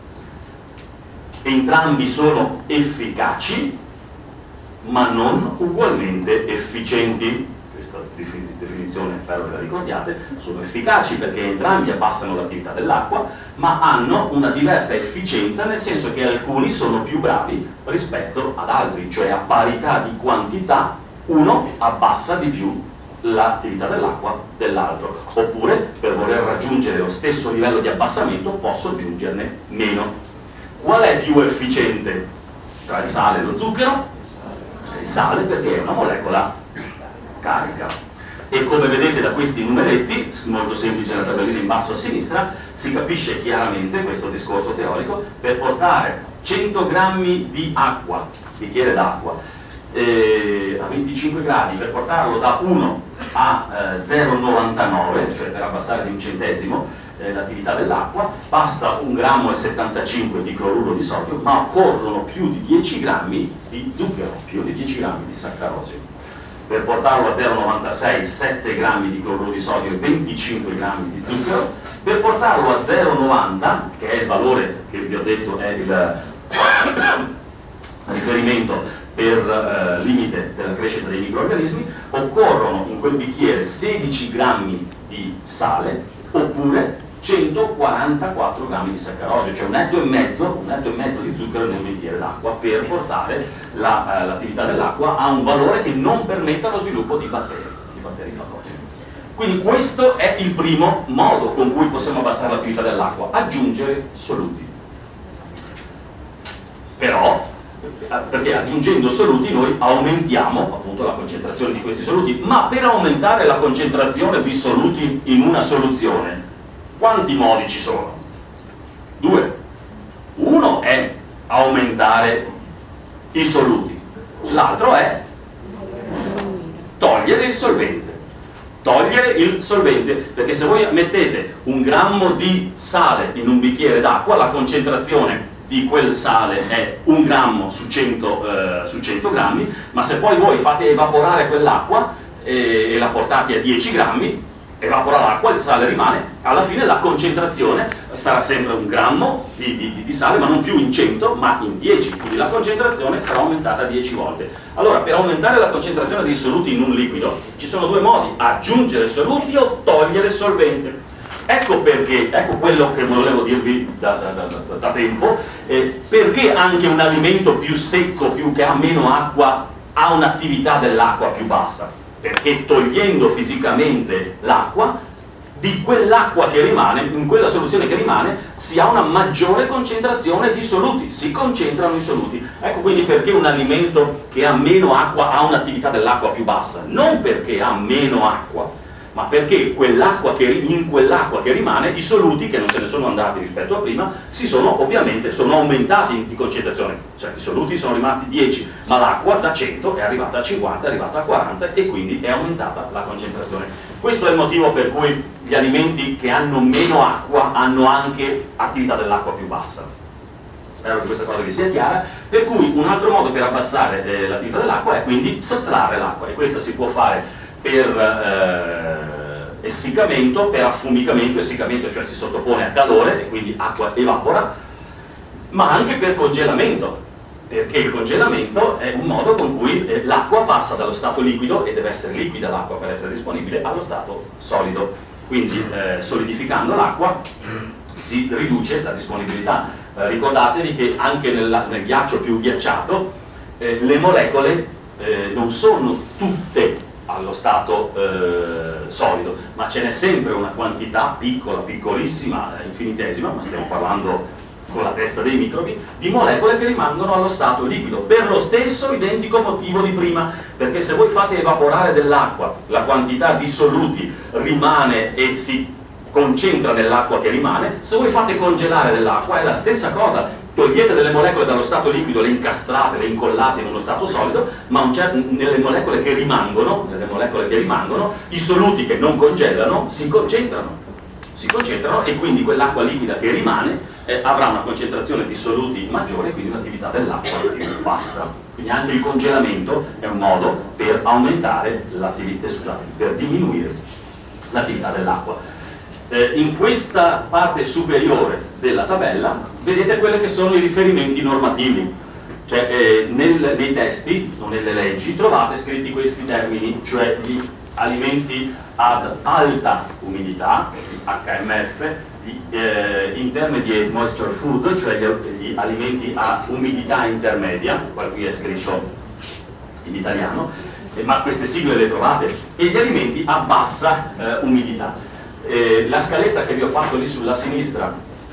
Entrambi sono efficaci ma non ugualmente efficienti. Questa definizione spero che la ricordiate. Sono efficaci perché entrambi abbassano l'attività dell'acqua, ma hanno una diversa efficienza, nel senso che alcuni sono più bravi rispetto ad altri, cioè a parità di quantità uno abbassa di più l'attività dell'acqua dell'altro, oppure per voler raggiungere lo stesso livello di abbassamento posso aggiungerne meno. Qual è più efficiente tra il sale e lo zucchero? Il sale, perché è una molecola carica, e come vedete da questi numeretti, molto semplice la tabellina in basso a sinistra, si capisce chiaramente questo discorso teorico. Per portare cento grammi di acqua, bicchiere d'acqua, eh, a venticinque gradi, per portarlo da uno a eh, zero virgola novantanove, cioè per abbassare di un centesimo eh, l'attività dell'acqua, basta un grammo e settantacinque di cloruro di sodio, ma occorrono più di dieci grammi di zucchero, più di dieci grammi di saccarosi. Per portarlo a zero virgola novantasei, sette grammi di cloruro di sodio e venticinque grammi di zucchero. Per portarlo a zero virgola novanta, che è il valore che vi ho detto è il riferimento per eh, limite della crescita dei microrganismi, occorrono in quel bicchiere sedici grammi di sale oppure centoquarantaquattro grammi di saccarosio, cioè un etto e mezzo, un etto e mezzo di zucchero in un bicchiere d'acqua, per portare la, eh, l'attività dell'acqua a un valore che non permetta lo sviluppo di batteri, di batteri patogeni. Quindi questo è il primo modo con cui possiamo abbassare l'attività dell'acqua, aggiungere soluti. Però, perché aggiungendo soluti noi aumentiamo appunto la concentrazione di questi soluti, ma per aumentare la concentrazione di soluti in una soluzione, quanti modi ci sono? Due. Uno è aumentare i soluti, l'altro è togliere il solvente. Togliere il solvente, perché se voi mettete un grammo di sale in un bicchiere d'acqua, la concentrazione di quel sale è un grammo su cento, eh, su cento grammi, ma se poi voi fate evaporare quell'acqua e, e la portate a dieci grammi, evapora l'acqua, il sale rimane, alla fine la concentrazione sarà sempre un grammo di, di, di sale, ma non più in cento, ma in dieci, quindi la concentrazione sarà aumentata dieci volte. Allora, per aumentare la concentrazione dei soluti in un liquido ci sono due modi: aggiungere soluti o togliere solvente. Ecco perché, ecco quello che volevo dirvi da, da, da, da tempo, eh, perché anche un alimento più secco, più che ha meno acqua, ha un'attività dell'acqua più bassa, perché togliendo fisicamente l'acqua, di quell'acqua che rimane, in quella soluzione che rimane, si ha una maggiore concentrazione di soluti, si concentrano i soluti. Ecco quindi perché un alimento che ha meno acqua ha un'attività dell'acqua più bassa, non perché ha meno acqua, ma perché quell'acqua che, in quell'acqua che rimane, i soluti, che non se ne sono andati rispetto a prima, si sono ovviamente sono aumentati di concentrazione, cioè i soluti sono rimasti dieci, ma l'acqua da cento è arrivata a cinquanta, è arrivata a quaranta, e quindi è aumentata la concentrazione. Questo è il motivo per cui gli alimenti che hanno meno acqua hanno anche attività dell'acqua più bassa. spero che questa cosa vi sia chiara, per cui un altro modo per abbassare eh, l'attività dell'acqua è quindi sottrarre l'acqua, e questo si può fare per eh, essiccamento, per affumicamento, essiccamento cioè si sottopone a calore e quindi acqua evapora, ma anche per congelamento, perché il congelamento è un modo con cui eh, l'acqua passa dallo stato liquido, e deve essere liquida l'acqua per essere disponibile, allo stato solido. Quindi eh, solidificando l'acqua si riduce la disponibilità. Eh, ricordatevi che anche nel, nel ghiaccio più ghiacciato eh, le molecole eh, non sono tutte allo stato eh, solido, ma ce n'è sempre una quantità piccola, piccolissima, infinitesima, ma stiamo parlando con la testa dei microbi, di molecole che rimangono allo stato liquido, per lo stesso identico motivo di prima, perché se voi fate evaporare dell'acqua, la quantità di soluti rimane e si concentra nell'acqua che rimane, se voi fate congelare dell'acqua è la stessa cosa, togliete delle molecole dallo stato liquido, le incastrate, le incollate in uno stato solido, ma un certo, nelle molecole che rimangono, nelle molecole che rimangono, i soluti che non congelano si concentrano, si concentrano e quindi quell'acqua liquida che rimane Eh, avrà una concentrazione di soluti maggiore e quindi un'attività dell'acqua più bassa. Quindi anche il congelamento è un modo per aumentare l'attività, scusate, per diminuire l'attività dell'acqua. Eh, in questa parte superiore della tabella vedete quelli che sono i riferimenti normativi, cioè eh, nel, nei testi o nelle leggi trovate scritti questi termini, cioè gli alimenti ad alta umidità, H M F, Eh, intermediate moisture food, cioè gli, gli alimenti a umidità intermedia, qua qui è scritto in italiano, eh, ma queste sigle le trovate, e gli alimenti a bassa eh, umidità. Eh, la scaletta che vi ho fatto lì sulla sinistra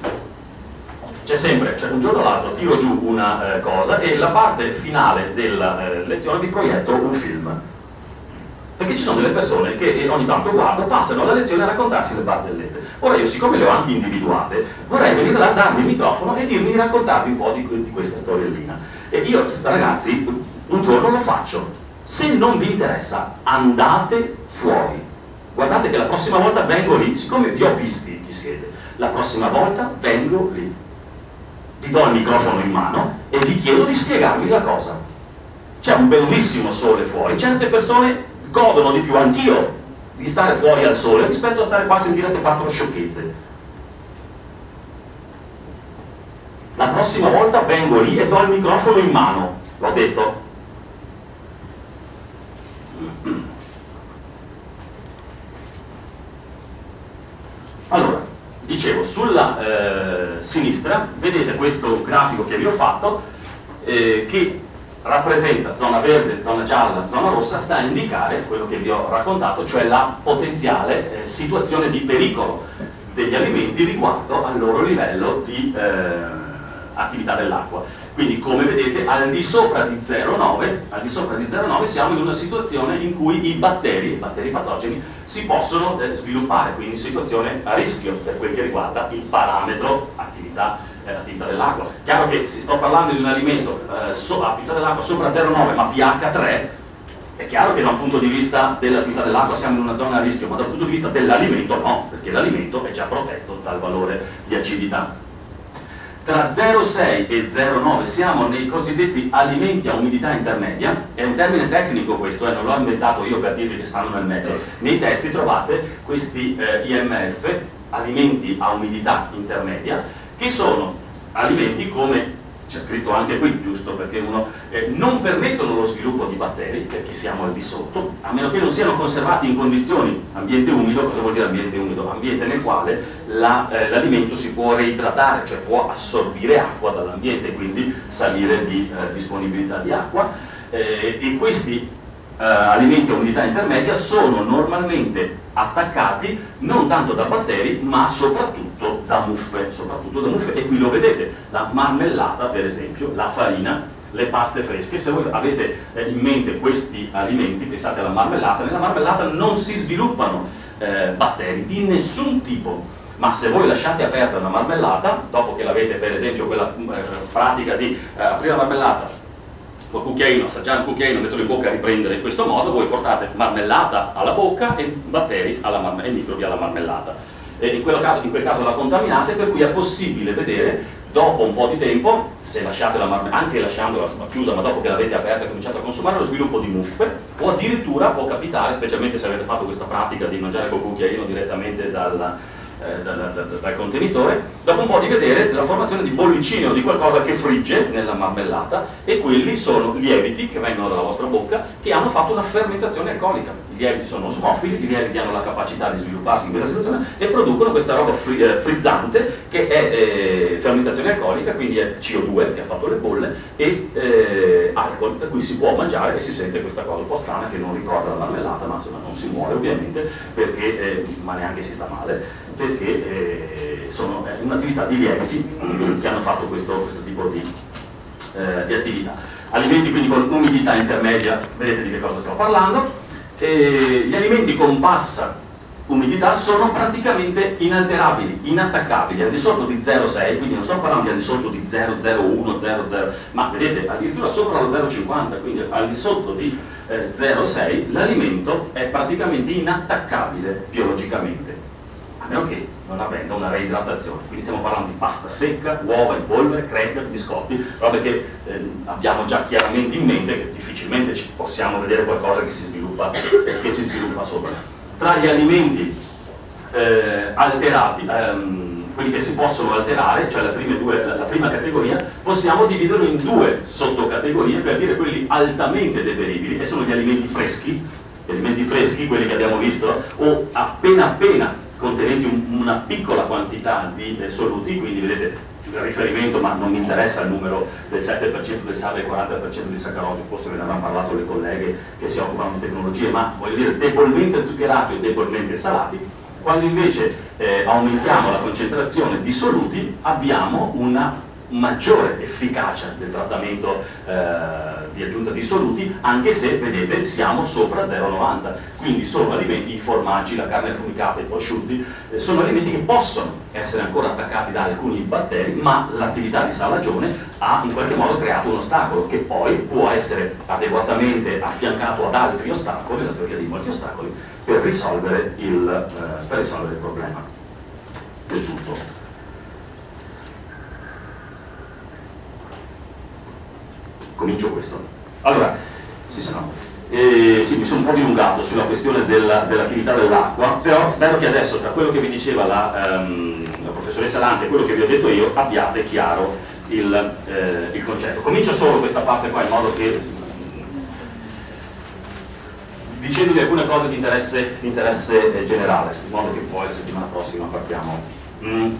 c'è sempre, cioè un giorno o l'altro tiro giù una eh, cosa e la parte finale della eh, lezione vi proietto un film. Perché ci sono delle persone che ogni tanto guardo, passano la lezione a raccontarsi le barzellette. Ora io, siccome le ho anche individuate, vorrei venire là, darvi il microfono e dirmi, raccontarvi un po' di, di questa storiellina. E io, ragazzi, un giorno lo faccio. Se non vi interessa, andate fuori. Guardate che la prossima volta vengo lì, siccome vi ho visti chi siete, la prossima volta vengo lì. Vi do il microfono in mano e vi chiedo di spiegarmi la cosa. C'è un bellissimo sole fuori, certe persone godono di più, anch'io, di stare fuori al sole rispetto a stare qua a sentire queste quattro sciocchezze. La prossima volta vengo lì e do il microfono in mano, l'ho detto. Allora, dicevo, sulla eh, sinistra vedete questo grafico che vi ho fatto eh, che rappresenta zona verde, zona gialla, zona rossa, sta a indicare quello che vi ho raccontato, cioè la potenziale eh, situazione di pericolo degli alimenti riguardo al loro livello di eh, attività dell'acqua. Quindi, come vedete, al di sopra di zero virgola nove, al di sopra di zero virgola nove siamo in una situazione in cui i batteri, i batteri patogeni, si possono eh, sviluppare, quindi situazione a rischio per quel che riguarda il parametro attività attività dell'acqua. Chiaro che se sto parlando di un alimento eh, so, attività dell'acqua sopra zero virgola nove ma pH tre, è chiaro che da un punto di vista dell'attività dell'acqua siamo in una zona a rischio, ma dal punto di vista dell'alimento no, perché l'alimento è già protetto dal valore di acidità. Tra zero virgola sei e zero virgola nove siamo nei cosiddetti alimenti a umidità intermedia, è un termine tecnico questo, eh, non l'ho inventato io per dirvi che stanno nel mezzo. Nei testi trovate questi eh, I M F, alimenti a umidità intermedia, che sono alimenti come, c'è scritto anche qui, giusto perché uno, eh, non permettono lo sviluppo di batteri, perché siamo al di sotto, a meno che non siano conservati in condizioni, ambiente umido. Cosa vuol dire ambiente umido? Ambiente nel quale la, eh, l'alimento si può reidratare, cioè può assorbire acqua dall'ambiente e quindi salire di eh, disponibilità di acqua, eh, e questi Uh, alimenti a umidità intermedia sono normalmente attaccati non tanto da batteri ma soprattutto da muffe, soprattutto da muffe, e qui lo vedete, la marmellata per esempio, la farina, le paste fresche. Se voi avete eh, in mente questi alimenti, pensate alla marmellata, nella marmellata non si sviluppano eh, batteri di nessun tipo, ma se voi lasciate aperta una marmellata, dopo che l'avete, per esempio quella eh, pratica di eh, aprire la marmellata, col cucchiaino, assaggiare un cucchiaino, metterlo in bocca e riprendere in questo modo, voi portate marmellata alla bocca e batteri alla marmellata, e microbi alla marmellata. E in, caso, in quel caso la contaminate, per cui è possibile vedere dopo un po' di tempo, se lasciate la marmellata, anche lasciandola insomma, chiusa, ma dopo che l'avete aperta e cominciato a consumare, lo sviluppo di muffe, o addirittura può capitare, specialmente se avete fatto questa pratica di mangiare col cucchiaino direttamente dal, eh, dal, dal, dal contenitore, dopo un po' di vedere la formazione di bollicine o di qualcosa che frigge nella marmellata, e quelli sono lieviti che vengono dalla vostra bocca che hanno fatto una fermentazione alcolica. I lieviti sono osmofili, i lieviti hanno la capacità di svilupparsi in quella situazione e producono questa roba fri eh, frizzante che è eh, fermentazione alcolica, quindi è C O due che ha fatto le bolle e eh, alcol, per cui si può mangiare e si sente questa cosa un po' strana che non ricorda la marmellata, ma insomma non si muore ovviamente, perché, eh, ma neanche si sta male, perché eh, sono è un'attività di lieviti che hanno fatto questo, questo tipo di, eh, di attività. Alimenti quindi con umidità intermedia, vedete di che cosa sto parlando. E gli alimenti con bassa umidità sono praticamente inalterabili, inattaccabili, al di sotto di zero virgola sei, quindi non sto parlando di al di sotto di zero virgola zero uno, zero virgola zero, ma vedete addirittura sopra lo zero virgola cinquanta, quindi al di sotto di eh, zero virgola sei l'alimento è praticamente inattaccabile biologicamente, a meno che non avvenga una reidratazione. Quindi stiamo parlando di pasta secca, uova in polvere, cracker, biscotti, robe che eh, abbiamo già chiaramente in mente, che difficilmente ci possiamo vedere qualcosa che si sviluppa, che si sviluppa sopra. Tra gli alimenti eh, alterati, ehm, quelli che si possono alterare, cioè la prima, due, la prima categoria, possiamo dividerlo in due sottocategorie, per dire quelli altamente deperibili, e sono gli alimenti freschi, gli alimenti freschi, quelli che abbiamo visto, o appena appena contenenti un, una piccola quantità di eh, soluti, quindi vedete il riferimento, ma non mi interessa il numero del sette per cento del sale e il quaranta per cento di saccarosio, forse ve ne avranno parlato le colleghe che si occupano di tecnologie, ma voglio dire debolmente zuccherati o debolmente salati. Quando invece eh, aumentiamo la concentrazione di soluti abbiamo una maggiore efficacia del trattamento eh, di aggiunta di soluti, anche se vedete siamo sopra zero virgola novanta, quindi sono alimenti, i formaggi, la carne affumicata, i prosciutti, eh, sono alimenti che possono essere ancora attaccati da alcuni batteri, ma l'attività di salagione ha in qualche modo creato un ostacolo che poi può essere adeguatamente affiancato ad altri ostacoli, la teoria di molti ostacoli, per risolvere il, eh, per risolvere il problema del tutto. Comincio questo. Allora, sì, se no. Eh, sì, mi sono un po' dilungato sulla questione della, dell'attività dell'acqua, però spero che adesso, tra quello che vi diceva la, um, la professoressa Lante e quello che vi ho detto io, abbiate chiaro il, eh, il concetto. Comincio solo questa parte qua in modo che, dicendovi alcune cose di interesse, di interesse eh, generale, in modo che poi la settimana prossima partiamo. Mm.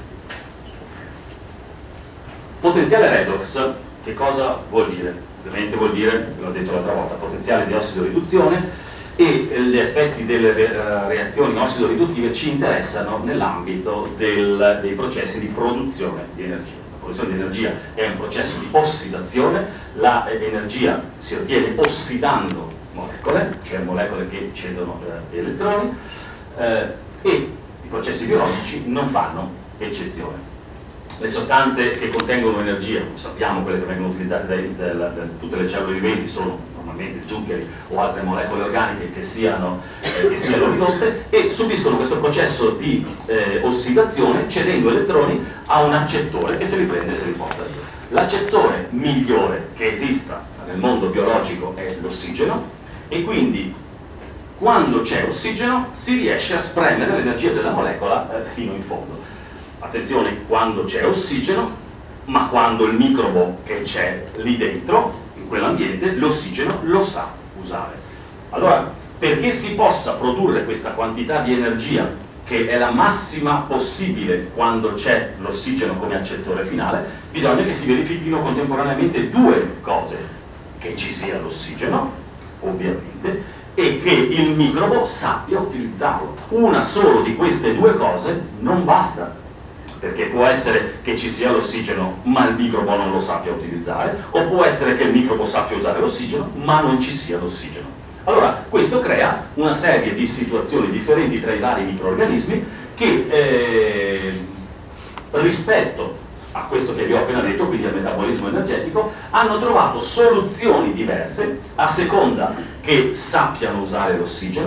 Potenziale redox. Che cosa vuol dire? Ovviamente vuol dire, ve l'ho detto l'altra volta, potenziale di ossidoriduzione, e gli aspetti delle reazioni ossidoriduttive ci interessano nell'ambito del, dei processi di produzione di energia. La produzione di energia è un processo di ossidazione, l'energia si ottiene ossidando molecole, cioè molecole che cedono eh, elettroni, eh, e i processi biologici non fanno eccezione. Le sostanze che contengono energia, sappiamo quelle che vengono utilizzate da, da, da tutte le cellule viventi, sono normalmente zuccheri o altre molecole organiche che siano, eh, che siano ridotte, e subiscono questo processo di eh, ossidazione cedendo elettroni a un accettore che se li prende e se li porta via. L'accettore migliore che esista nel mondo biologico è l'ossigeno, e quindi quando c'è ossigeno si riesce a spremere l'energia della molecola eh, fino in fondo. Attenzione, quando c'è ossigeno, ma quando il microbo che c'è lì dentro, in quell'ambiente, l'ossigeno lo sa usare. Allora, perché si possa produrre questa quantità di energia, che è la massima possibile quando c'è l'ossigeno come accettore finale, bisogna che si verifichino contemporaneamente due cose: che ci sia l'ossigeno, ovviamente, e che il microbo sappia utilizzarlo. Una solo di queste due cose non basta, perché può essere che ci sia l'ossigeno ma il microbo non lo sappia utilizzare, o può essere che il microbo sappia usare l'ossigeno ma non ci sia l'ossigeno. Allora questo crea una serie di situazioni differenti tra i vari microrganismi che eh, rispetto a questo che vi ho appena detto, quindi al metabolismo energetico, hanno trovato soluzioni diverse a seconda che sappiano usare l'ossigeno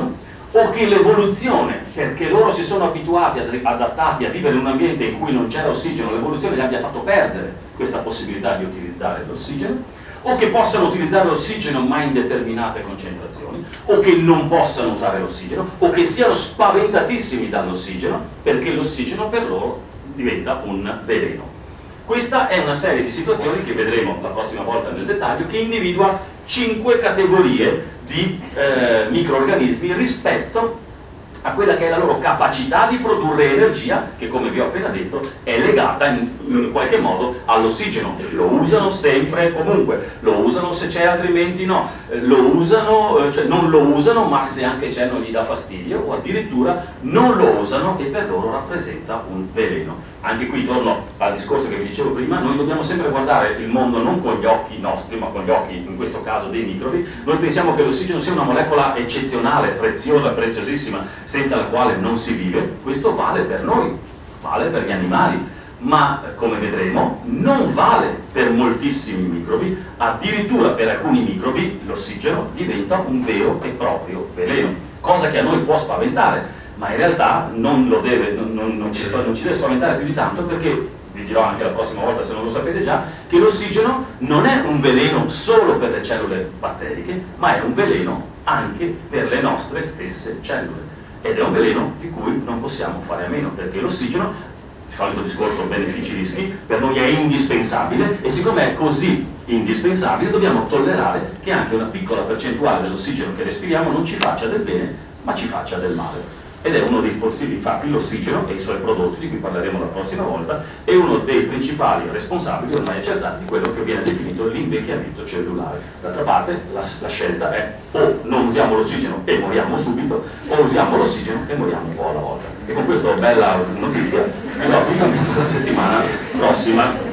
o che l'evoluzione, perché loro si sono abituati, ad, adattati a vivere in un ambiente in cui non c'era ossigeno, l'evoluzione gli abbia fatto perdere questa possibilità di utilizzare l'ossigeno, o che possano utilizzare l'ossigeno ma in determinate concentrazioni, o che non possano usare l'ossigeno, o che siano spaventatissimi dall'ossigeno perché l'ossigeno per loro diventa un veleno. Questa è una serie di situazioni che vedremo la prossima volta nel dettaglio, che individua cinque categorie di eh, microorganismi rispetto a quella che è la loro capacità di produrre energia, che come vi ho appena detto è legata in, in qualche modo all'ossigeno. Lo usano sempre e comunque, lo usano se c'è, altrimenti no, lo usano, cioè non lo usano, ma se anche c'è non gli dà fastidio, o addirittura non lo usano e per loro rappresenta un veleno. Anche qui torno al discorso che vi dicevo prima, noi dobbiamo sempre guardare il mondo non con gli occhi nostri, ma con gli occhi, in questo caso, dei microbi. Noi pensiamo che l'ossigeno sia una molecola eccezionale, preziosa, preziosissima, senza la quale non si vive. Questo vale per noi, vale per gli animali, ma come vedremo non vale per moltissimi microbi. Addirittura per alcuni microbi l'ossigeno diventa un vero e proprio veleno, cosa che a noi può spaventare, ma in realtà non, lo deve, non, non, non, ci, non ci deve spaventare più di tanto, perché vi dirò anche la prossima volta, se non lo sapete già, che l'ossigeno non è un veleno solo per le cellule batteriche, ma è un veleno anche per le nostre stesse cellule, ed è un veleno di cui non possiamo fare a meno, perché l'ossigeno, il solito discorso benefici-rischi, per noi è indispensabile, e siccome è così indispensabile dobbiamo tollerare che anche una piccola percentuale dell'ossigeno che respiriamo non ci faccia del bene, ma ci faccia del male. Ed è uno dei possibili, infatti l'ossigeno e i suoi prodotti, di cui parleremo la prossima volta, è uno dei principali responsabili, ormai accertati, di quello che viene definito l'invecchiamento cellulare. D'altra parte la, la scelta è: o non usiamo l'ossigeno e moriamo subito, o usiamo l'ossigeno e moriamo un po' alla volta. E con questa bella notizia vi do appuntamento la settimana prossima.